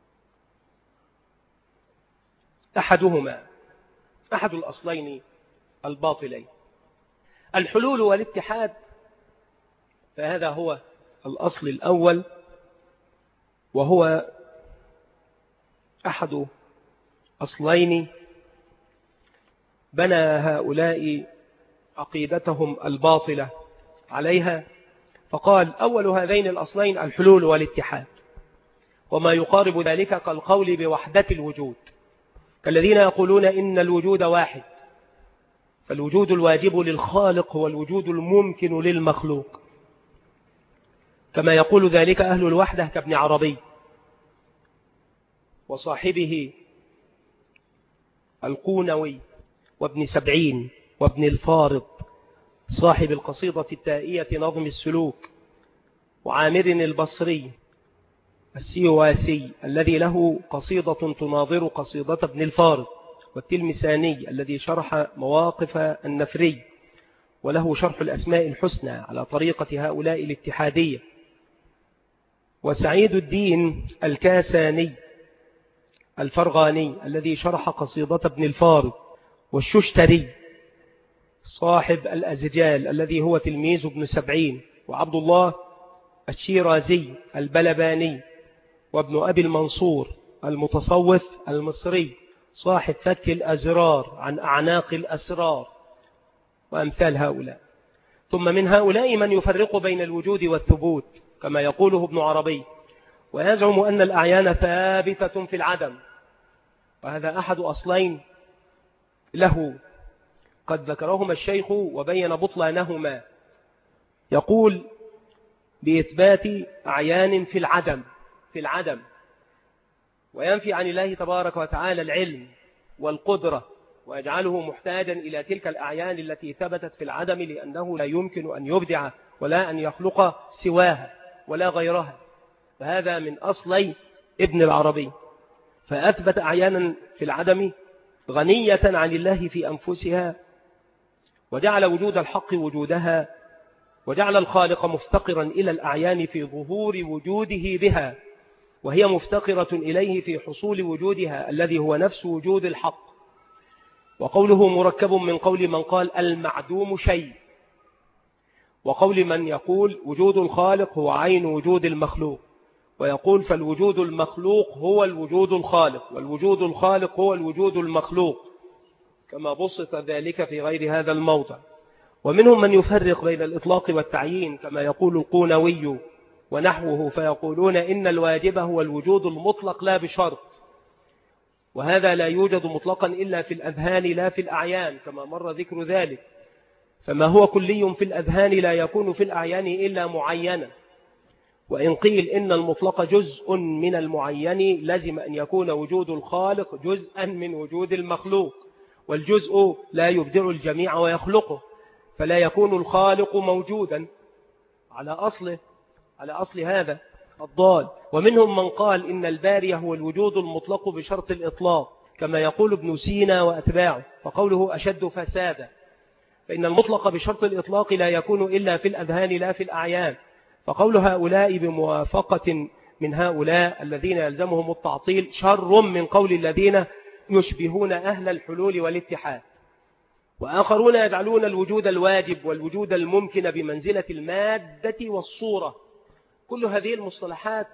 أحدهما أحد الأصلين الباطلين الحلول والاتحاد، فهذا هو الأصل الأول، وهو أحد أصلين بنى هؤلاء عقيدتهم الباطلة عليها. فقال أول هذين الأصلين الحلول والاتحاد، وما يقارب ذلك كالقول بوحدة الوجود، كالذين يقولون إن الوجود واحد، فالوجود الواجب للخالق هو الوجود الممكن للمخلوق، كما يقول ذلك أهل الوحدة كابن عربي وصاحبه القونوي وابن سبعين وابن الفارض صاحب القصيدة التائية نظم السلوك، وعامر البصري السيواسي الذي له قصيدة تناظر قصيدة ابن الفارض، والتلمساني الذي شرح مواقف النفري وله شرح الأسماء الحسنى على طريقة هؤلاء الاتحادية، وسعيد الدين الكاساني الفرغاني الذي شرح قصيدة ابن الفارض، والششتري صاحب الأزجال الذي هو تلميذ ابن سبعين، وعبد الله الشيرازي البلباني، وابن أبي المنصور المتصوف المصري صاحب فك الأزرار عن أعناق الأسرار، وأمثال هؤلاء. ثم من هؤلاء من يفرق بين الوجود والثبوت كما يقوله ابن عربي، ويزعم أن الأعيان ثابتة في العدم، وهذا أحد أصلين له قد ذكرهما الشيخ وبين بطلانهما. يقول بإثبات أعيان في العدم في العدم وينفي عن الله تبارك وتعالى العلم والقدرة، ويجعله محتاجا إلى تلك الأعيان التي ثبتت في العدم، لأنه لا يمكن أن يبدع ولا أن يخلق سواها ولا غيرها. فهذا من أصلي ابن العربي، فأثبت أعيانا في العدم غنية عن الله في أنفسها، وجعل وجود الحق وجودها، وجعل الخالق مفتقرا إلى الأعيان في ظهور وجوده بها، وهي مفتقرة إليه في حصول وجودها الذي هو نفس وجود الحق. وقوله مركب من قول من قال المعدوم شيء، وقول من يقول وجود الخالق هو عين وجود المخلوق، ويقول فالوجود المخلوق هو الوجود الخالق، والوجود الخالق هو الوجود المخلوق، كما بسط ذلك في غير هذا الموضع. ومنهم من يفرق بين الإطلاق والتعيين كما يقول القونوي ونحوه، فيقولون إن الواجب هو الوجود المطلق لا بشرط، وهذا لا يوجد مطلقا إلا في الأذهان لا في الأعيان كما مر ذكر ذلك. فما هو كلي في الأذهان لا يكون في الأعيان إلا معينا. وإن قيل إن المطلق جزء من المعين لازم أن يكون وجود الخالق جزءا من وجود المخلوق، والجزء لا يبدع الجميع ويخلقه، فلا يكون الخالق موجودا على أصله على أصل هذا الضال. ومنهم من قال إن الباري هو الوجود المطلق بشرط الإطلاق كما يقول ابن سينا وأتباعه، فقوله أشد فسادا، فإن المطلق بشرط الإطلاق لا يكون إلا في الأذهان لا في الأعيان. فقول هؤلاء بموافقة من هؤلاء الذين يلزمهم التعطيل شر من قول الذين يشبهون أهل الحلول والاتحاد. وآخرون يجعلون الوجود الواجب والوجود الممكن بمنزلة المادة والصورة. كل هذه المصطلحات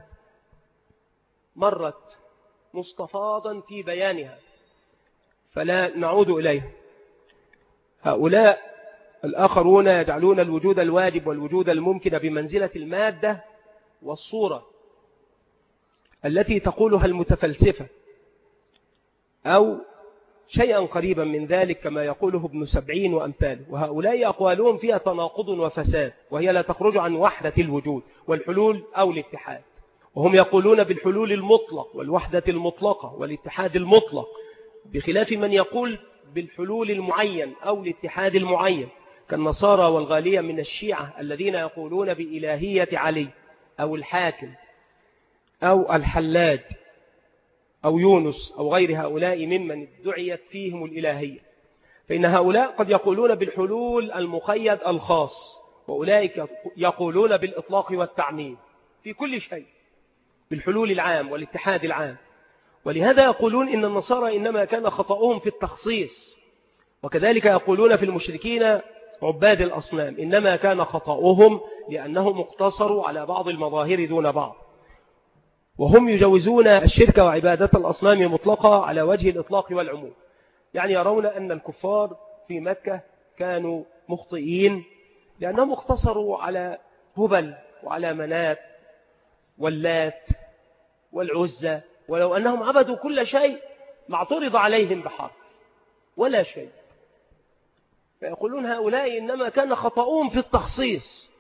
مرت مستفاضا في بيانها فلا نعود إليها. هؤلاء الآخرون يجعلون الوجود الواجب والوجود الممكن بمنزلة المادة والصورة التي تقولها المتفلسفة أو شيئا قريبا من ذلك كما يقوله ابن سبعين وأمثاله. وهؤلاء أقوالهم فيها تناقض وفساد، وهي لا تخرج عن وحدة الوجود والحلول أو الاتحاد. وهم يقولون بالحلول المطلق والوحدة المطلقة والاتحاد المطلق، بخلاف من يقول بالحلول المعين أو الاتحاد المعين كالنصارى والغالية من الشيعة الذين يقولون بإلهية علي أو الحاكم أو الحلاج أو يونس أو غير هؤلاء ممن ادعيت فيهم الإلهية. فإن هؤلاء قد يقولون بالحلول المقيد الخاص، وأولئك يقولون بالإطلاق والتعميم في كل شيء، بالحلول العام والاتحاد العام. ولهذا يقولون إن النصارى إنما كان خطأهم في التخصيص، وكذلك يقولون في المشركين عباد الأصنام إنما كان خطأهم لأنهم اقتصروا على بعض المظاهر دون بعض، وهم يجوزون الشرك وعبادة الأصنام مطلقة على وجه الإطلاق والعموم. يعني يرون أن الكفار في مكة كانوا مخطئين لأنهم اقتصروا على هبل وعلى منات واللات والعزة، ولو أنهم عبدوا كل شيء ما اعترض عليهم بحرف ولا شيء. فيقولون هؤلاء إنما كان خطأهم في التخصيص.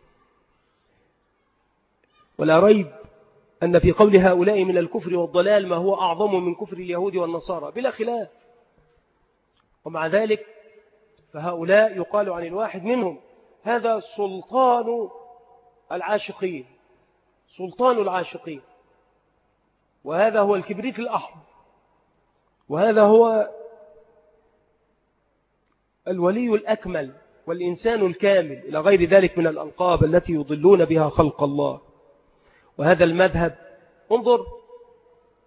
ولا ريب أن في قول هؤلاء من الكفر والضلال ما هو أعظم من كفر اليهود والنصارى بلا خلاف. ومع ذلك فهؤلاء يقال عن الواحد منهم هذا سلطان العاشقين، سلطان العاشقين، وهذا هو الكبريت الأحمر، وهذا هو الولي الأكمل والإنسان الكامل إلى غير ذلك من الألقاب التي يضلون بها خلق الله. وهذا المذهب انظر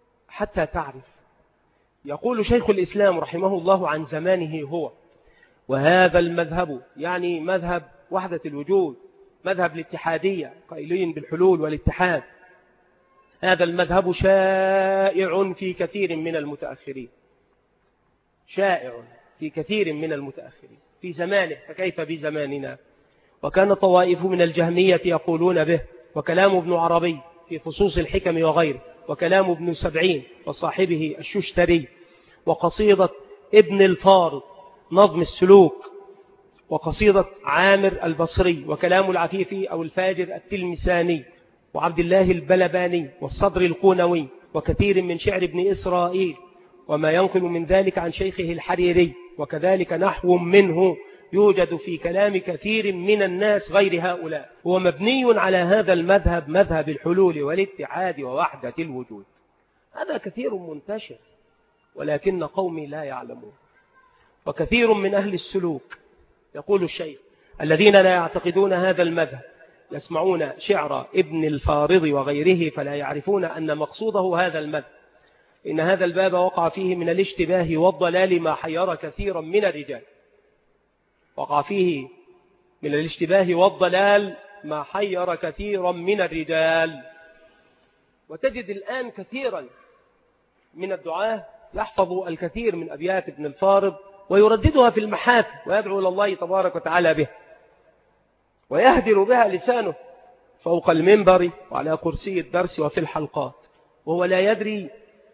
حتى تعرف. يقول شيخ الإسلام رحمه الله عن زمانه هو، وهذا المذهب يعني مذهب وحدة الوجود، مذهب الاتحادية قائلين بالحلول والاتحاد، هذا المذهب شائع في كثير من المتأخرين، شائع في كثير من المتأخرين في زمانه، فكيف بزماننا؟ وكان طوائف من الجهمية يقولون به، وكلام ابن عربي في فصوص الحكم وغيره، وكلام ابن سبعين وصاحبه الششتري، وقصيدة ابن الفارض نظم السلوك، وقصيدة عامر البصري، وكلام العفيفي أو الفاجر التلمساني، وعبد الله البلباني، والصدر القونوي، وكثير من شعر ابن إسرائيل، وما ينقل من ذلك عن شيخه الحريري، وكذلك نحو منه يوجد في كلام كثير من الناس غير هؤلاء، هو مبني على هذا المذهب، مذهب الحلول والاتحاد ووحدة الوجود. هذا كثير منتشر ولكن قومي لا يعلمون. وكثير من أهل السلوك يقول الشيخ الذين لا يعتقدون هذا المذهب يسمعون شعر ابن الفارض وغيره فلا يعرفون أن مقصوده هذا المذهب، إن هذا الباب وقع فيه من الاشتباه والضلال ما حير كثيرا من الرجال، وقع فيه من الاشتباه والضلال ما حير كثيرا من الرجال. وتجد الآن كثيرا من الدعاة يحفظ الكثير من أبيات ابن الفارض ويرددها في المحافل ويدعو إلى الله تبارك وتعالى به، ويهدر بها لسانه فوق المنبر وعلى كرسي الدرس وفي الحلقات، وهو لا يدري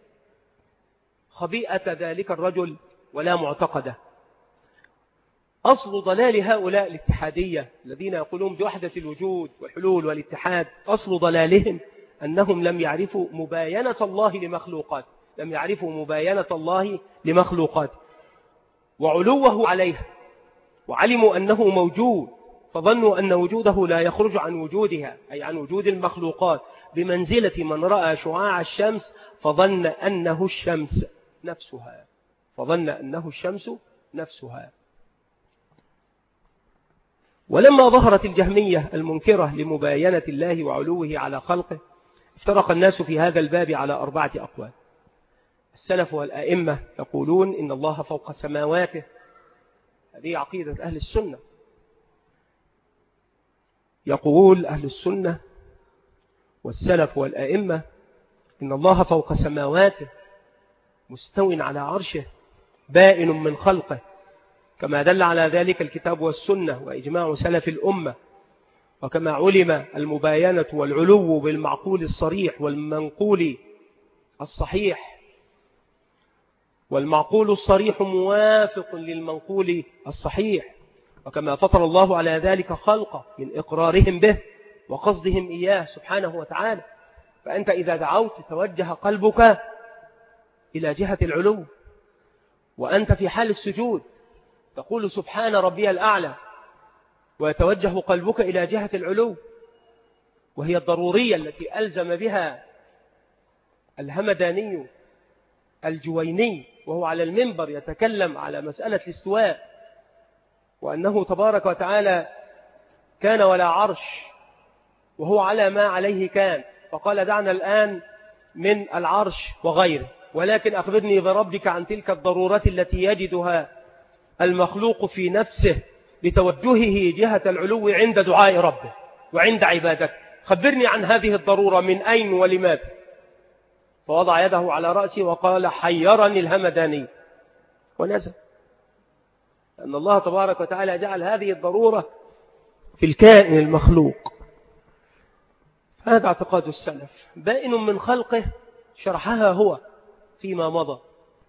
خبيئة ذلك الرجل ولا معتقده. أصل ضلال هؤلاء الاتحادية الذين يقولون بوحدة الوجود والحلول والاتحاد، أصل ضلالهم أنهم لم يعرفوا مباينة الله لمخلوقات، لم يعرفوا مباينة الله لمخلوقات وعلوه عليها، وعلموا أنه موجود فظنوا أن وجوده لا يخرج عن وجودها، أي عن وجود المخلوقات، بمنزلة من رأى شعاع الشمس فظن أنه الشمس نفسها، فظن أنه الشمس نفسها. ولما ظهرت الجهمية المنكرة لمباينة الله وعلوه على خلقه افترق الناس في هذا الباب على أربعة أقوال. السلف والأئمة يقولون إن الله فوق سماواته، هذه عقيدة أهل السنة. يقول أهل السنة والسلف والأئمة إن الله فوق سماواته مستو على عرشه بائن من خلقه، كما دل على ذلك الكتاب والسنة وإجماع سلف الأمة، وكما علم المباينة والعلو بالمعقول الصريح والمنقول الصحيح، والمعقول الصريح موافق للمنقول الصحيح، وكما فطر الله على ذلك خلقه من إقرارهم به وقصدهم إياه سبحانه وتعالى. فأنت إذا دعوت توجه قلبك إلى جهة العلو، وأنت في حال السجود تقول سبحان ربي الأعلى، ويتوجه قلبك إلى جهة العلو، وهي الضرورية التي ألزم بها الهمداني الجويني وهو على المنبر يتكلم على مسألة الاستواء، وأنه تبارك وتعالى كان ولا عرش وهو على ما عليه كان، فقال دعنا الآن من العرش وغيره، ولكن أخبرني بربك عن تلك الضرورات التي يجدها المخلوق في نفسه لتوجهه جهة العلو عند دعاء ربه وعند عبادته، خبرني عن هذه الضرورة من أين ولماذا. فوضع يده على رأسي وقال حيرني الهمداني ونزل، أن الله تبارك وتعالى جعل هذه الضرورة في الكائن المخلوق. هذا اعتقاد السلف بائن من خلقه، شرحها هو فيما مضى،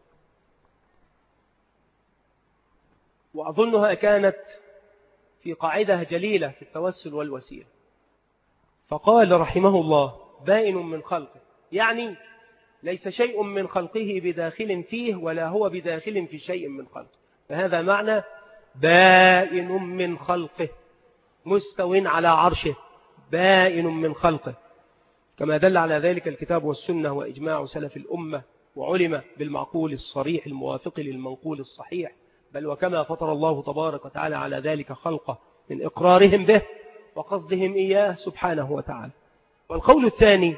وأظنها كانت في قاعدة جليلة في التوسل والوسيلة. فقال رحمه الله بائن من خلقه، يعني ليس شيء من خلقه بداخل فيه ولا هو بداخل في شيء من خلقه، فهذا معنى بائن من خلقه، مستو على عرشه، بائن من خلقه، كما دل على ذلك الكتاب والسنة وإجماع سلف الأمة، وعلم بالمعقول الصريح الموافق للمنقول الصحيح، بل وكما فطر الله تبارك وتعالى على ذلك خلقه من إقرارهم به وقصدهم إياه سبحانه وتعالى. والقول الثاني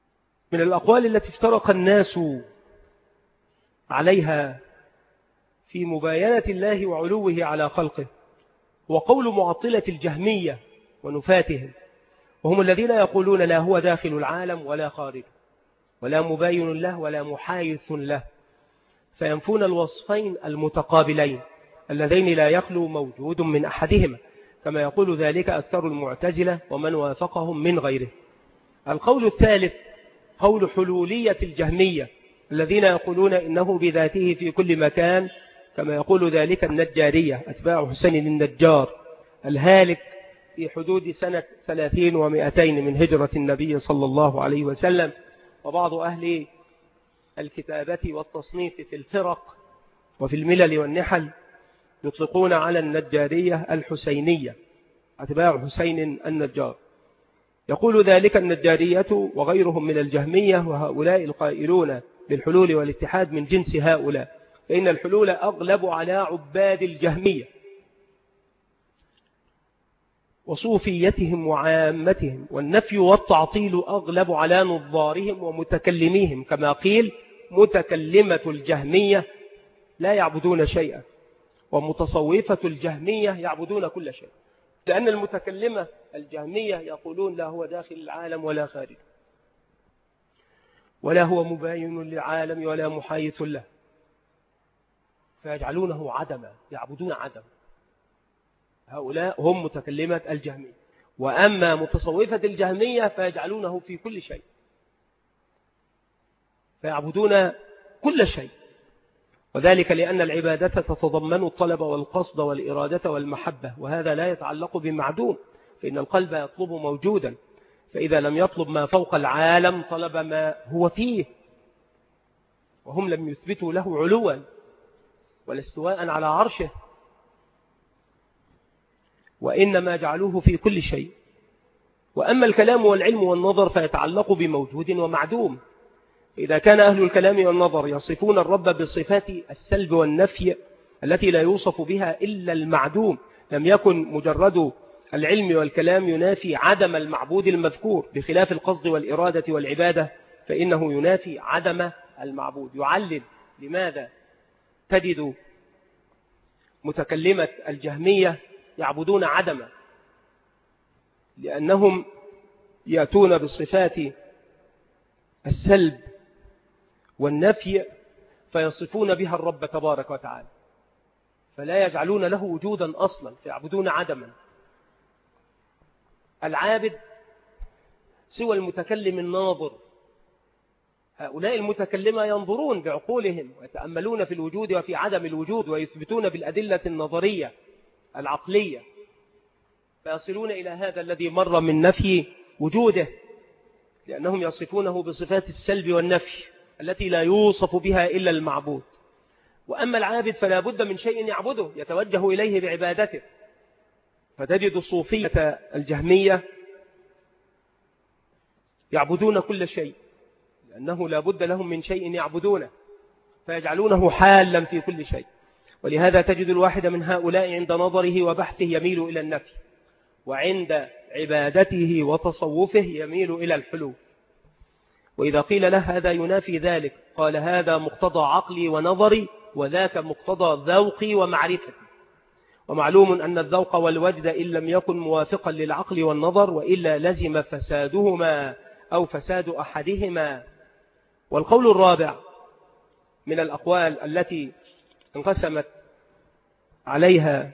من الأقوال التي افترق الناس عليها في مباينة الله وعلوه على خلقه، وقول معطلة الجهمية ونفاتهم، وهم الذين يقولون لا هو داخل العالم ولا خارجه، ولا مباين له ولا محايث له، فينفون الوصفين المتقابلين اللذين لا يخلو موجود من أحدهما، كما يقول ذلك أكثر المعتزلة ومن وافقهم من غيره. القول الثالث قول حلولية الجهمية الذين يقولون إنه بذاته في كل مكان، كما يقول ذلك النجارية أتباع حسين النجار الهالك في حدود سنة ثلاثين ومئتين من هجرة النبي صلى الله عليه وسلم. وبعض أهل الكتابة والتصنيف في الفرق وفي الملل والنحل يطلقون على النجارية الحسينية أتباع حسين النجار. يقول ذلك النجارية وغيرهم من الجهمية وهؤلاء القائلون بالحلول والاتحاد من جنس هؤلاء، فإن الحلول أغلب على عباد الجهمية وصوفيتهم وعامتهم، والنفي والتعطيل أغلب على نظارهم ومتكلميهم، كما قيل متكلمة الجهمية لا يعبدون شيئا، ومتصوفة الجهمية يعبدون كل شيء، لأن المتكلمة الجهمية يقولون لا هو داخل العالم ولا خارج، ولا هو مباين للعالم ولا محايث له، فيجعلونه عدما، يعبدون عدم. هؤلاء هم متكلمة الجهمية. وأما متصوفة الجهمية فيجعلونه في كل شيء، فيعبدون كل شيء، وذلك لأن العبادة تتضمن الطلب والقصد والإرادة والمحبة، وهذا لا يتعلق بمعدوم، فإن القلب يطلب موجودا، فإذا لم يطلب ما فوق العالم طلب ما هو فيه، وهم لم يثبتوا له علوا ولا استواء على عرشه، وإنما جعلوه في كل شيء. وأما الكلام والعلم والنظر فيتعلق بموجود ومعدوم، إذا كان أهل الكلام والنظر يصفون الرب بصفات السلب والنفي التي لا يوصف بها إلا المعدوم، لم يكن مجرد العلم والكلام ينافي عدم المعبود المذكور، بخلاف القصد والإرادة والعبادة فإنه ينافي عدم المعبود. يعلل لماذا تجد متكلمة الجهمية يعبدون عدما، لأنهم يأتون بصفات السلب والنفي فيصفون بها الرب تبارك وتعالى، فلا يجعلون له وجودا أصلا، فيعبدون عدما. العابد سوى المتكلم الناظر، هؤلاء المتكلمة ينظرون بعقولهم ويتأملون في الوجود وفي عدم الوجود، ويثبتون بالأدلة النظرية العقلية، فيصلون إلى هذا الذي مر من نفي وجوده، لأنهم يصفونه بصفات السلب والنفي التي لا يوصف بها إلا المعبود. وأما العابد فلا بد من شيء يعبده يتوجه إليه بعبادته، فتجد الصوفية الجهمية يعبدون كل شيء، لأنه لا بد لهم من شيء يعبدونه، فيجعلونه حالا في كل شيء. ولهذا تجد الواحد من هؤلاء عند نظره وبحثه يميل إلى النفي، وعند عبادته وتصوفه يميل إلى الحلول. وإذا قيل له هذا ينافي ذلك قال هذا مقتضى عقلي ونظري، وذاك مقتضى ذوقي ومعرفتي. ومعلوم أن الذوق والوجد إن لم يكن موافقا للعقل والنظر وإلا لزم فسادهما أو فساد أحدهما. والقول الرابع من الأقوال التي انقسمت عليها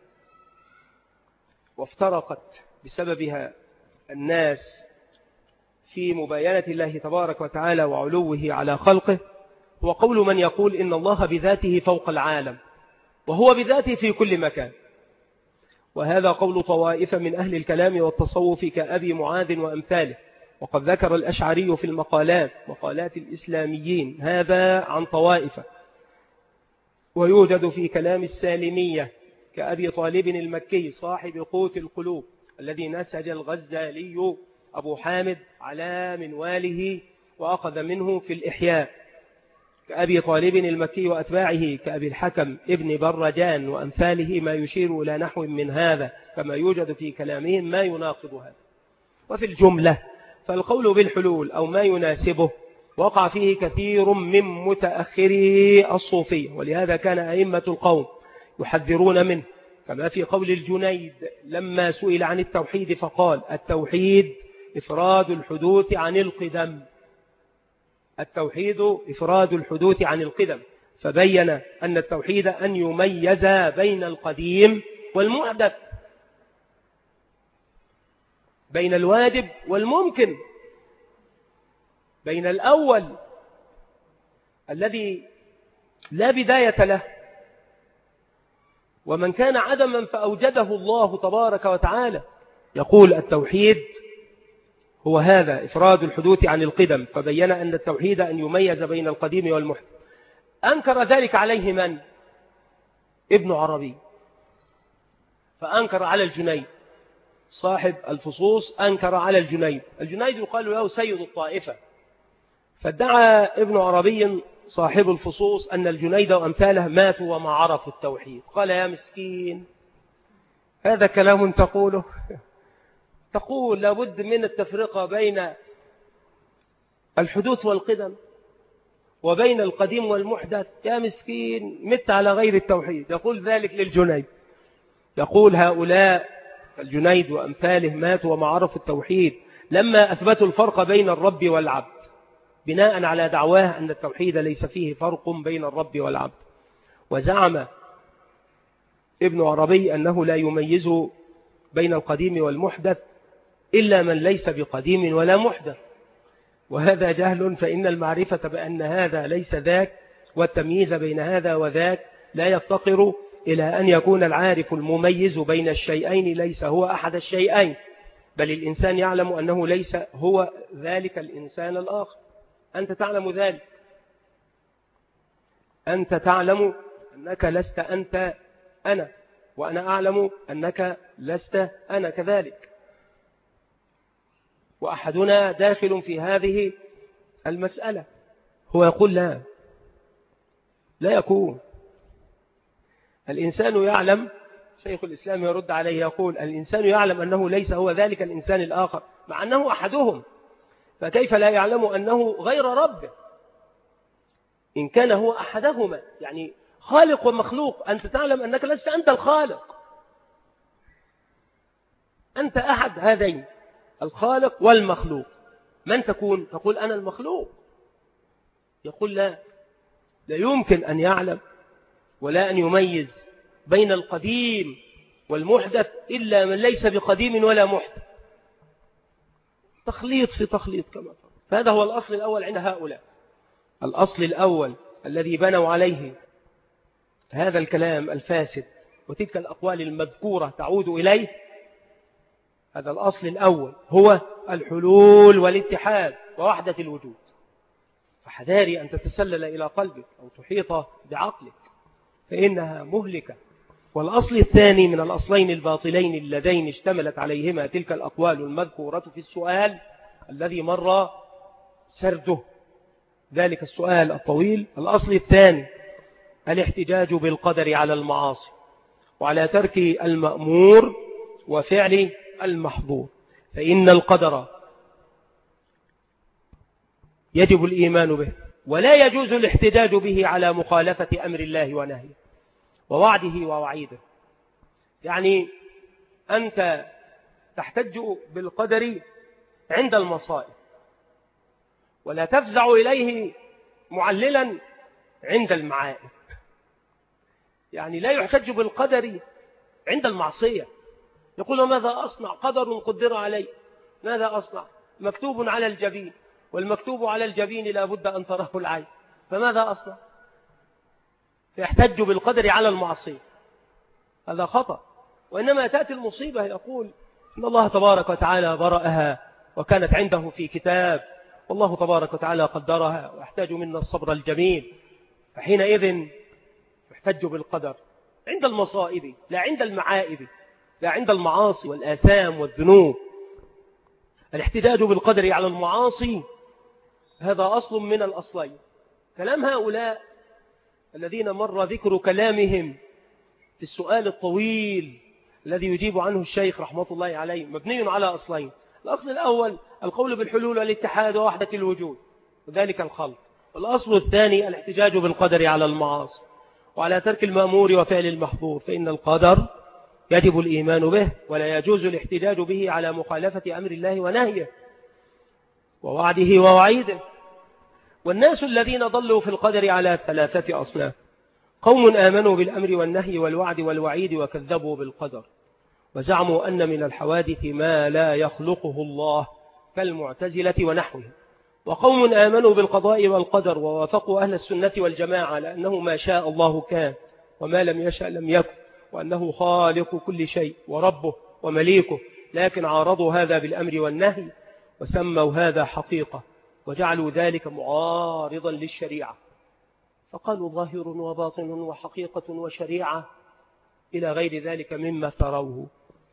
وافترقت بسببها الناس في مباينة الله تبارك وتعالى وعلوه على خلقه، هو قول من يقول إن الله بذاته فوق العالم وهو بذاته في كل مكان. وهذا قول طوائف من أهل الكلام والتصوف كأبي معاذ وأمثاله، وقد ذكر الأشعري في المقالات مقالات الإسلاميين هذا عن طوائف. ويوجد في كلام السالمية كأبي طالب المكي صاحب قوت القلوب الذي نسج الغزالي أبو حامد على منواله وأخذ منه في الإحياء، كأبي طالب المكي وأتباعه كأبي الحكم ابن برجان وأمثاله، ما يشير إلى نحو من هذا، كما يوجد في كلامهم ما يناقض هذا. وفي الجملة فالقول بالحلول أو ما يناسبه وقع فيه كثير من متأخري الصوفية، ولهذا كان أئمة القوم يحذرون منه، كما في قول الجنيد لما سئل عن التوحيد فقال: التوحيد إفراد الحدوث عن القدم. التوحيد إفراد الحدوث عن القدم، فبين أن التوحيد أن يميز بين القديم والمحدث، بين الواجب والممكن، بين الأول الذي لا بداية له ومن كان عدما فأوجده الله تبارك وتعالى. يقول التوحيد هو هذا إفراد الحدوث عن القدم، فبين أن التوحيد أن يميز بين القديم والمحدث. أنكر ذلك عليه من؟ ابن عربي، فأنكر على الجنيد صاحب الفصوص، أنكر على الجنيد. الجنيد يقال له سيد الطائفة، فادعى ابن عربي صاحب الفصوص أن الجنيد وأمثاله ماتوا وما عرفوا التوحيد. قال: يا مسكين، هذا كلام تقوله؟ تقول لابد من التفرقة بين الحدوث والقدم وبين القديم والمحدث. يا مسكين، مت على غير التوحيد. يقول ذلك للجنيد، يقول هؤلاء الجنيد وأمثاله ماتوا وما عرفوا التوحيد لما أثبتوا الفرق بين الرب والعبد، بناء على دعواه أن التوحيد ليس فيه فرق بين الرب والعبد. وزعم ابن عربي أنه لا يميز بين القديم والمحدث إلا من ليس بقديم ولا محدث، وهذا جهل، فإن المعرفة بأن هذا ليس ذاك والتمييز بين هذا وذاك لا يفتقر إلى أن يكون العارف المميز بين الشيئين ليس هو أحد الشيئين، بل الإنسان يعلم أنه ليس هو ذلك الإنسان الآخر. أنت تعلم ذلك، أنت تعلم أنك لست أنت أنا، وأنا أعلم أنك لست أنا كذلك، وأحدنا داخل في هذه المسألة. هو يقول لا، لا يكون. الإنسان يعلم، شيخ الإسلام يرد عليه يقول: الإنسان يعلم أنه ليس هو ذلك الإنسان الآخر مع أنه أحدهم، فكيف لا يعلم أنه غير ربه إن كان هو أحدهما؟ يعني خالق ومخلوق، أنت تعلم أنك لست أنت الخالق، أنت أحد هذين، الخالق والمخلوق. من تكون؟ تقول أنا المخلوق. يقول لا، لا يمكن أن يعلم ولا أن يميز بين القديم والمحدث إلا من ليس بقديم ولا محدث. تخليط في تخليط كما قال. فهذا هو الأصل الأول عند هؤلاء، الأصل الأول الذي بنوا عليه هذا الكلام الفاسد وتلك الأقوال المذكورة تعود إليه. هذا الأصل الأول هو الحلول والاتحاد ووحدة الوجود. فحذاري أن تتسلل إلى قلبك أو تحيط بعقلك، فإنها مهلكة. والأصل الثاني من الأصلين الباطلين اللذين اشتملت عليهما تلك الأقوال المذكورة في السؤال الذي مر سرده، ذلك السؤال الطويل. الأصل الثاني الاحتجاج بالقدر على المعاصي وعلى ترك المأمور وفعل المحظور، فإن القدر يجب الإيمان به، ولا يجوز الاحتجاج به على مخالفة أمر الله ونهيه ووعده ووعيده. يعني أنت تحتج بالقدر عند المصائب ولا تفزع إليه معللا عند المعائب. يعني لا يحتج بالقدر عند المعصية، يقول ماذا أصنع؟ قدر قدر علي، ماذا أصنع؟ مكتوب على الجبين، والمكتوب على الجبين لا بد أن تراه العين، فماذا أصنع؟ فيحتج بالقدر على المعصية، هذا خطأ. وإنما تأتي المصيبة يقول إن الله تبارك وتعالى برأها وكانت عنده في كتاب، والله تبارك وتعالى قدرها ويحتاج منا الصبر الجميل. فحينئذ يحتج بالقدر عند المصائب لا عند المعائب، لا عند المعاصي والآثام والذنوب. الاحتجاج بالقدر على المعاصي هذا أصل من الأصلين. كلام هؤلاء الذين مر ذكر كلامهم في السؤال الطويل الذي يجيب عنه الشيخ رحمة الله عليه مبني على أصلين. الأصل الأول القول بالحلول والاتحاد ووحدة الوجود، وذلك الخلط. والأصل الثاني الاحتجاج بالقدر على المعاصي وعلى ترك المأمور وفعل المحظور، فإن القدر يجب الإيمان به ولا يجوز الاحتجاج به على مخالفة أمر الله ونهيه ووعده ووعيده. والناس الذين ضلوا في القدر على ثلاثة أصناف: قوم آمنوا بالأمر والنهي والوعد والوعيد وكذبوا بالقدر وزعموا أن من الحوادث ما لا يخلقه الله كالمعتزلة ونحوهم. وقوم آمنوا بالقضاء والقدر ووافقوا أهل السنة والجماعة لأنه ما شاء الله كان وما لم يشأ لم يكن، وأنه خالق كل شيء وربه ومليكه، لكن عارضوا هذا بالأمر والنهي وسموا هذا حقيقة وجعلوا ذلك معارضا للشريعة، فقالوا ظاهر وباطن وحقيقة وشريعة إلى غير ذلك مما تروه.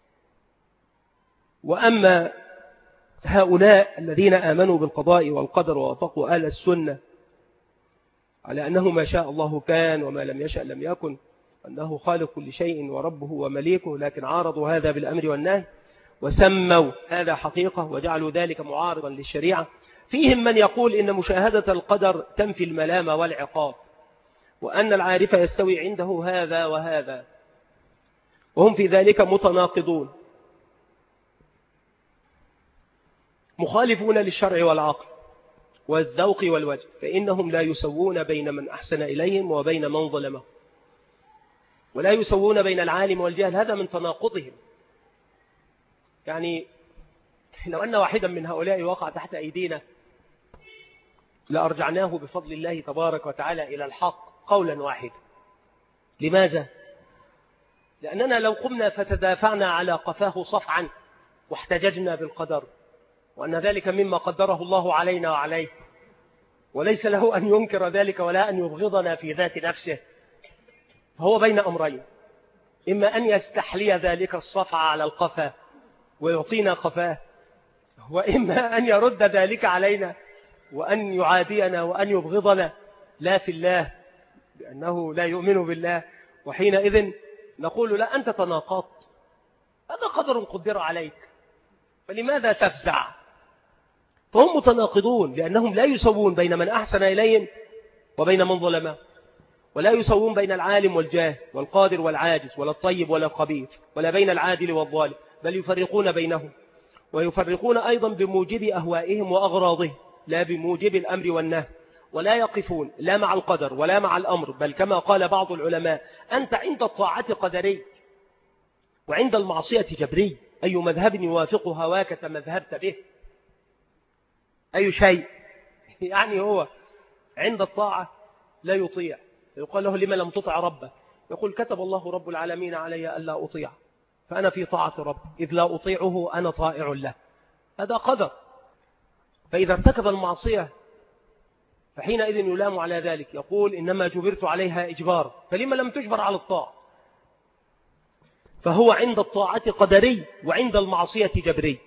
وأما هؤلاء الذين آمنوا بالقضاء والقدر ووافقوا أهل السنة على أنه ما شاء الله كان وما لم يشأ لم يكن، أنه خالق كل شيء وربه ومليكه، لكن عارضوا هذا بالأمر والنهي وسموا هذا حقيقة وجعلوا ذلك معارضا للشريعة. فيهم من يقول إن مشاهدة القدر تنفي الملام والعقاب، وأن العارف يستوي عنده هذا وهذا، وهم في ذلك متناقضون مخالفون للشرع والعقل والذوق والوجه، فإنهم لا يسوون بين من أحسن إليهم وبين من ظلمه، ولا يسوون بين العالم والجاهل، هذا من تناقضهم. يعني لو أن واحدا من هؤلاء وقع تحت أيدينا لأرجعناه بفضل الله تبارك وتعالى إلى الحق قولا واحدا. لماذا؟ لأننا لو قمنا فتدافعنا على قفاه صفعا واحتججنا بالقدر وأن ذلك مما قدره الله علينا وعليه، وليس له أن ينكر ذلك ولا أن يبغضنا في ذات نفسه، فهو بين أمرين: إما أن يستحلي ذلك الصفع على القفا ويعطينا قفاه، وإما أن يرد ذلك علينا وأن يعادينا وأن يبغضنا لا في الله لأنه لا يؤمن بالله، وحينئذ نقول لا، أنت تناقضت، هذا قدر قدر عليك، فلماذا تفزع؟ فهم متناقضون لأنهم لا يسوون بين من أحسن إليهم وبين من ظلمه، ولا يسوون بين العالم والجاهل والقادر والعاجز ولا الطيب ولا الخبيث، ولا بين العادل والظالم، بل يفرقون بينهم، ويفرقون أيضا بموجب أهوائهم وأغراضهم لا بموجب الأمر والنهي، ولا يقفون لا مع القدر ولا مع الأمر، بل كما قال بعض العلماء: أنت عند الطاعة قدري وعند المعصية جبري، أي مذهب يوافق هواك كما ذهبت به، أي شيء. يعني هو عند الطاعة لا يطيع، يقال له: لما لم تطع ربك؟ يقول: كتب الله رب العالمين علي ألا أطيع، فأنا في طاعة رب، إذ لا أطيعه أنا طائع له، هذا قدر. فإذا ارتكب المعصية فحينئذ يلام على ذلك، يقول: إنما جبرت عليها إجبار، فلما لم تجبر على الطاعة؟ فهو عند الطاعة قدري وعند المعصية جبري،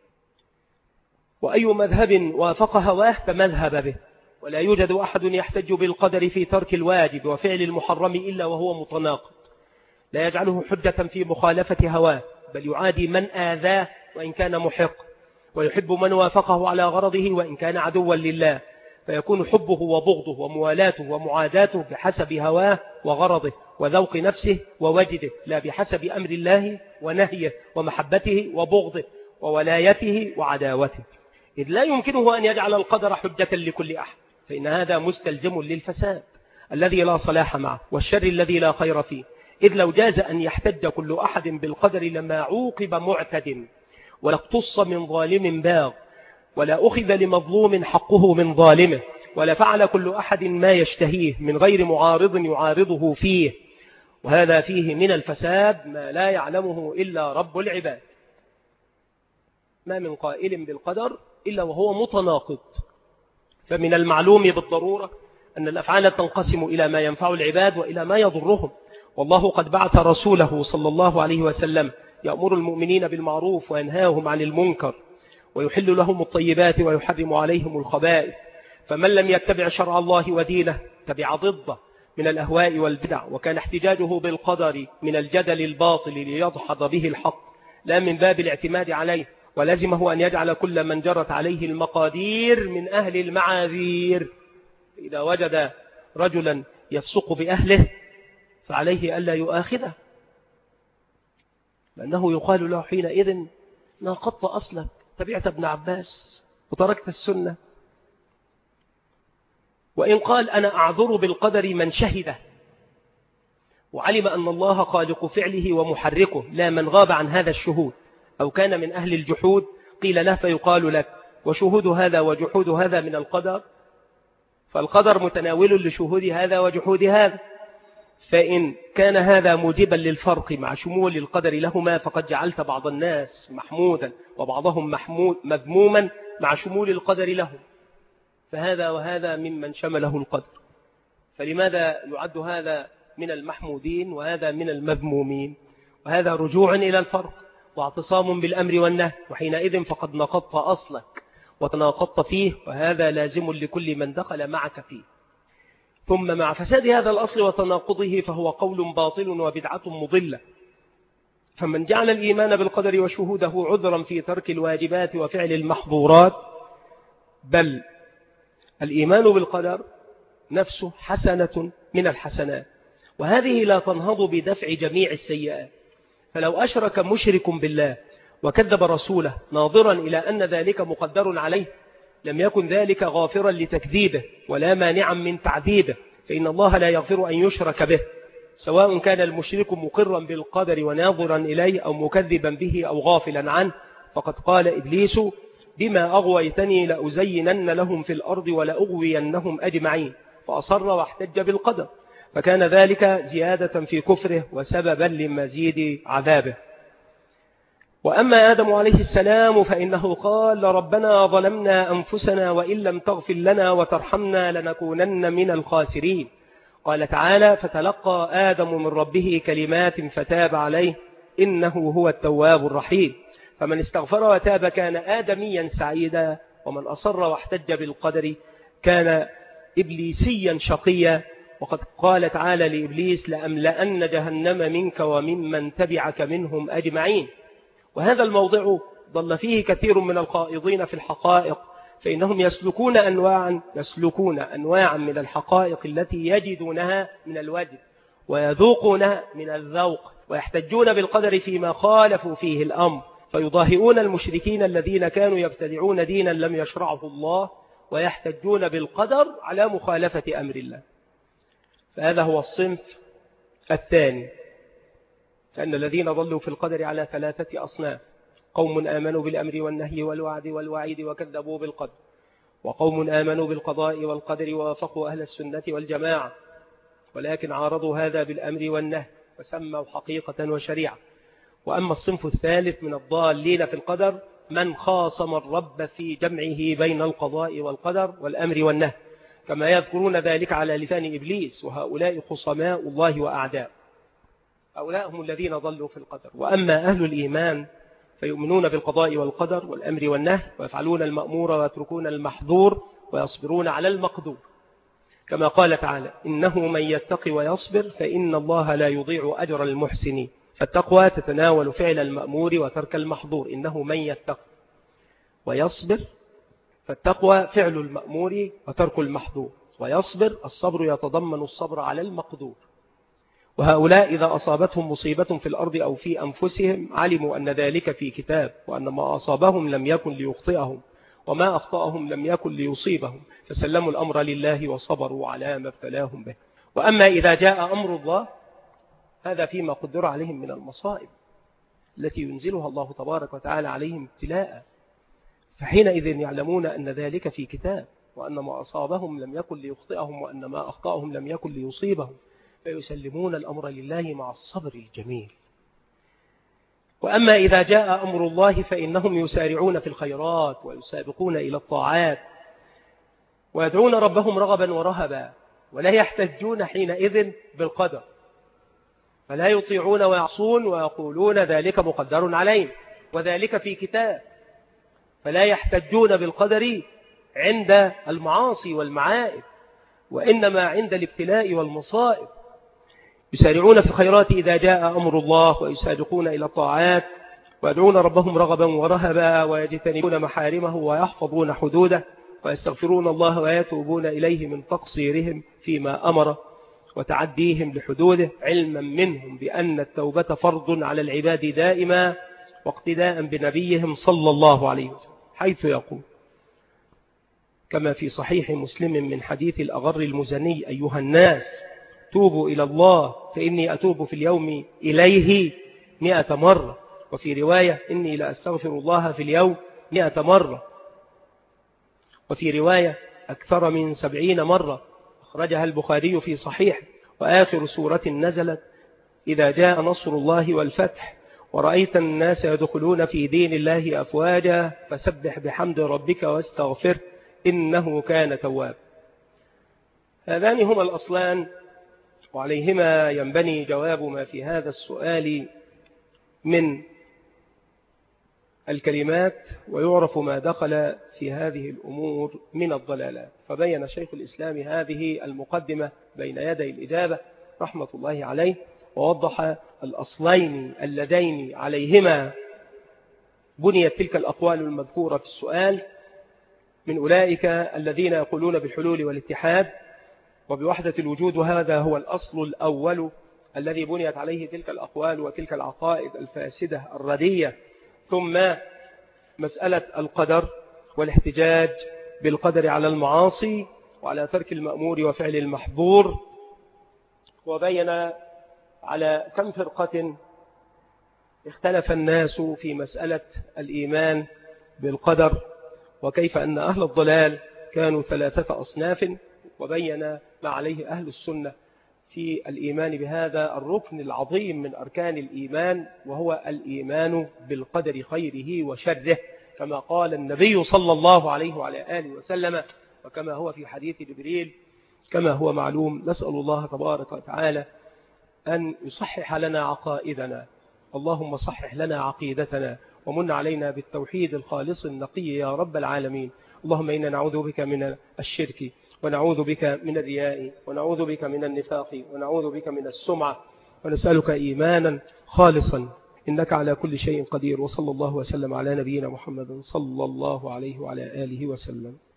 وأي مذهب وافق هواه فمذهب به، ولا يوجد أحد يحتج بالقدر في ترك الواجب وفعل المحرم إلا وهو متناقض، لا يجعله حجة في مخالفة هواه، بل يعادي من آذاه وإن كان محق، ويحب من وافقه على غرضه وإن كان عدوا لله، فيكون حبه وبغضه وموالاته ومعاداته بحسب هواه وغرضه وذوق نفسه ووجده، لا بحسب أمر الله ونهيه ومحبته وبغضه وولايته وعداوته، إذ لا يمكنه أن يجعل القدر حجة لكل أحد، فإن هذا مستلزم للفساد الذي لا صلاح معه والشر الذي لا خير فيه، إذ لو جاز أن يحتج كل أحد بالقدر لما عوقب معتد، ولا اقتص من ظالم باغ، ولا أخذ لمظلوم حقه من ظالمه، ولا فعل كل أحد ما يشتهيه من غير معارض يعارضه فيه، وهذا فيه من الفساد ما لا يعلمه إلا رب العباد. ما من قائل بالقدر إلا وهو متناقض، فمن المعلوم بالضرورة أن الأفعال تنقسم إلى ما ينفع العباد وإلى ما يضرهم، والله قد بعث رسوله صلى الله عليه وسلم يأمر المؤمنين بالمعروف وينهاهم عن المنكر ويحل لهم الطيبات ويحرم عليهم الخبائث، فمن لم يتبع شرع الله ودينه تبع ضده من الأهواء والبدع، وكان احتجاجه بالقدر من الجدل الباطل ليضحض به الحق لا من باب الاعتماد عليه، ولزمه أن يجعل كل من جرت عليه المقادير من أهل المعاذير. إذا وجد رجلا يفسق بأهله فعليه ألا يؤاخذه، لأنه يقال له حينئذ ناقضت أصلك، تبعت ابن عباس وتركت السنة. وإن قال أنا أعذر بالقدر من شهده وعلم أن الله خالق فعله ومحركه لا من غاب عن هذا الشهود أو كان من أهل الجحود، قيل له فيقال لك وشهود هذا وجحود هذا من القدر، فالقدر متناول لشهود هذا وجحود هذا، فإن كان هذا موجبا للفرق مع شمول القدر لهما فقد جعلت بعض الناس محمودا وبعضهم محمود مذموما مع شمول القدر لهم، فهذا وهذا ممن شمله القدر، فلماذا يعد هذا من المحمودين وهذا من المذمومين؟ وهذا رجوع إلى الفرق واعتصام بالأمر والنهي، وحينئذ فقد نقضت أصلك وتناقضت فيه، وهذا لازم لكل من دخل معك فيه. ثم مع فساد هذا الأصل وتناقضه فهو قول باطل وبدعة مضلة. فمن جعل الإيمان بالقدر وشهوده عذرا في ترك الواجبات وفعل المحظورات، بل الإيمان بالقدر نفسه حسنة من الحسنات، وهذه لا تنهض بدفع جميع السيئات. فلو أشرك مشرك بالله وكذب رسوله ناظرا إلى أن ذلك مقدر عليه لم يكن ذلك غافرا لتكذيبه ولا مانعا من تعذيبه، فإن الله لا يغفر أن يشرك به، سواء كان المشرك مقرا بالقدر وناظرا إليه أو مكذبا به أو غافلا عنه. فقد قال إبليس بما أغويتني لأزينن لهم في الأرض ولأغوينهم أجمعين، فأصر واحتج بالقدر، فكان ذلك زيادة في كفره وسببا لمزيد عذابه. وأما آدم عليه السلام فإنه قال ربنا ظلمنا أنفسنا وإن لم تغفر لنا وترحمنا لنكونن من الخاسرين. قال تعالى فتلقى آدم من ربه كلمات فتاب عليه إنه هو التواب الرحيم. فمن استغفر وتاب كان آدميا سعيدا، ومن أصر واحتج بالقدر كان إبليسيا شقيا. وقد قال تعالى لإبليس لأملأن جهنم منك وممن تبعك منهم أجمعين. وهذا الموضع ضل فيه كثير من القائضين في الحقائق، فإنهم يسلكون أنواعا يسلكون أنواعا من الحقائق التي يجدونها من الوجد ويذوقونها من الذوق، ويحتجون بالقدر فيما خالفوا فيه الأمر، فيضاهئون المشركين الذين كانوا يبتدعون دينا لم يشرعه الله ويحتجون بالقدر على مخالفة أمر الله. فهذا هو الصنف الثاني، أن الذين ضلوا في القدر على ثلاثة أصناف: قوم آمنوا بالأمر والنهي والوعد والوعيد وكذبوا بالقدر، وقوم آمنوا بالقضاء والقدر ووافقوا أهل السنة والجماعة ولكن عارضوا هذا بالأمر والنهي وسموا حقيقة وشريعة. وأما الصنف الثالث من الضالين في القدر من خاصم الرب في جمعه بين القضاء والقدر والأمر والنهي، كما يذكرون ذلك على لسان إبليس، وهؤلاء خصماء الله وأعداء، هؤلاء هم الذين ضلوا في القدر. وأما أهل الإيمان فيؤمنون بالقضاء والقدر والأمر والنهي ويفعلون المأمور ويتركون المحظور ويصبرون على المقدور، كما قال تعالى إنه من يتقي ويصبر فإن الله لا يضيع أجر المحسنين. فالتقوى تتناول فعل المأمور وترك المحظور، إنه من يتقي ويصبر، فالتقوى فعل المأمور وترك المحظور، ويصبر الصبر يتضمن الصبر على المقدور. وهؤلاء إذا أصابتهم مصيبة في الأرض أو في أنفسهم علموا أن ذلك في كتاب، وأن ما أصابهم لم يكن ليخطئهم وما أخطأهم لم يكن ليصيبهم، فسلموا الأمر لله وصبروا على ما ابتلاهم به. وأما إذا جاء أمر الله هذا فيما قدر عليهم من المصائب التي ينزلها الله تبارك وتعالى عليهم ابتلاء، فحينئذ يعلمون أن ذلك في كتاب، وأن ما أصابهم لم يكن ليخطئهم وأن ما أخطأهم لم يكن ليصيبهم، فيسلمون الأمر لله مع الصبر الجميل. وأما إذا جاء أمر الله فإنهم يسارعون في الخيرات ويسابقون إلى الطاعات ويدعون ربهم رغبا ورهبا، ولا يحتجون حينئذ بالقدر، فلا يطيعون ويعصون ويقولون ذلك مقدر عليهم وذلك في كتاب، فلا يحتجون بالقدر عند المعاصي والمعائب، وإنما عند الابتلاء والمصائب. يسارعون في الخيرات إذا جاء أمر الله ويسابقون إلى الطاعات ويدعون ربهم رغبا ورهبا ويجتنبون محارمه ويحفظون حدوده ويستغفرون الله ويتوبون إليه من تقصيرهم فيما أمر وتعديهم لحدوده، علما منهم بأن التوبة فرض على العباد دائما، واقتداء بنبيهم صلى الله عليه وسلم، حيث يقول كما في صحيح مسلم من حديث الأغر المزني: أيها الناس توبوا إلى الله فإني أتوب في اليوم إليه مئة مرة، وفي رواية: إني لأستغفر الله في اليوم مئة مرة، وفي رواية: أكثر من سبعين مرة، أخرجها البخاري في صحيح. وآخر سورة نزلت: إذا جاء نصر الله والفتح ورأيت الناس يدخلون في دين الله أفواجا فسبح بحمد ربك واستغفر إنه كان تواب. هذان هما الأصلان وعليهما ينبني جواب ما في هذا السؤال من الكلمات، ويعرف ما دخل في هذه الأمور من الضلالات. فبين شيخ الإسلام هذه المقدمة بين يدي الإجابة رحمة الله عليه، ووضح الأصلين اللذين عليهما بنيت تلك الأقوال المذكورة في السؤال، من أولئك الذين يقولون بالحلول والاتحاد وبوحدة الوجود، وهذا هو الأصل الأول الذي بنيت عليه تلك الأقوال وتلك العقائد الفاسدة الردية. ثم مسألة القدر والاحتجاج بالقدر على المعاصي وعلى ترك المأمور وفعل المحظور، وبين على كم فرقة اختلف الناس في مسألة الإيمان بالقدر، وكيف أن أهل الضلال كانوا ثلاثة أصناف، وبين ما عليه أهل السنة في الإيمان بهذا الركن العظيم من أركان الإيمان، وهو الإيمان بالقدر خيره وشره، كما قال النبي صلى الله عليه وعلى آله وسلم، وكما هو في حديث جبريل كما هو معلوم. نسأل الله تبارك وتعالى أن يصحح لنا عقائدنا، اللهم صحح لنا عقيدتنا ومن علينا بالتوحيد الخالص النقي يا رب العالمين. اللهم إنا نعوذ بك من الشرك، ونعوذ بك من الرياء، ونعوذ بك من النفاق، ونعوذ بك من السمعة، ونسألك إيمانا خالصا إنك على كل شيء قدير. وصلى الله وسلم على نبينا محمد صلى الله عليه وعلى آله وسلم.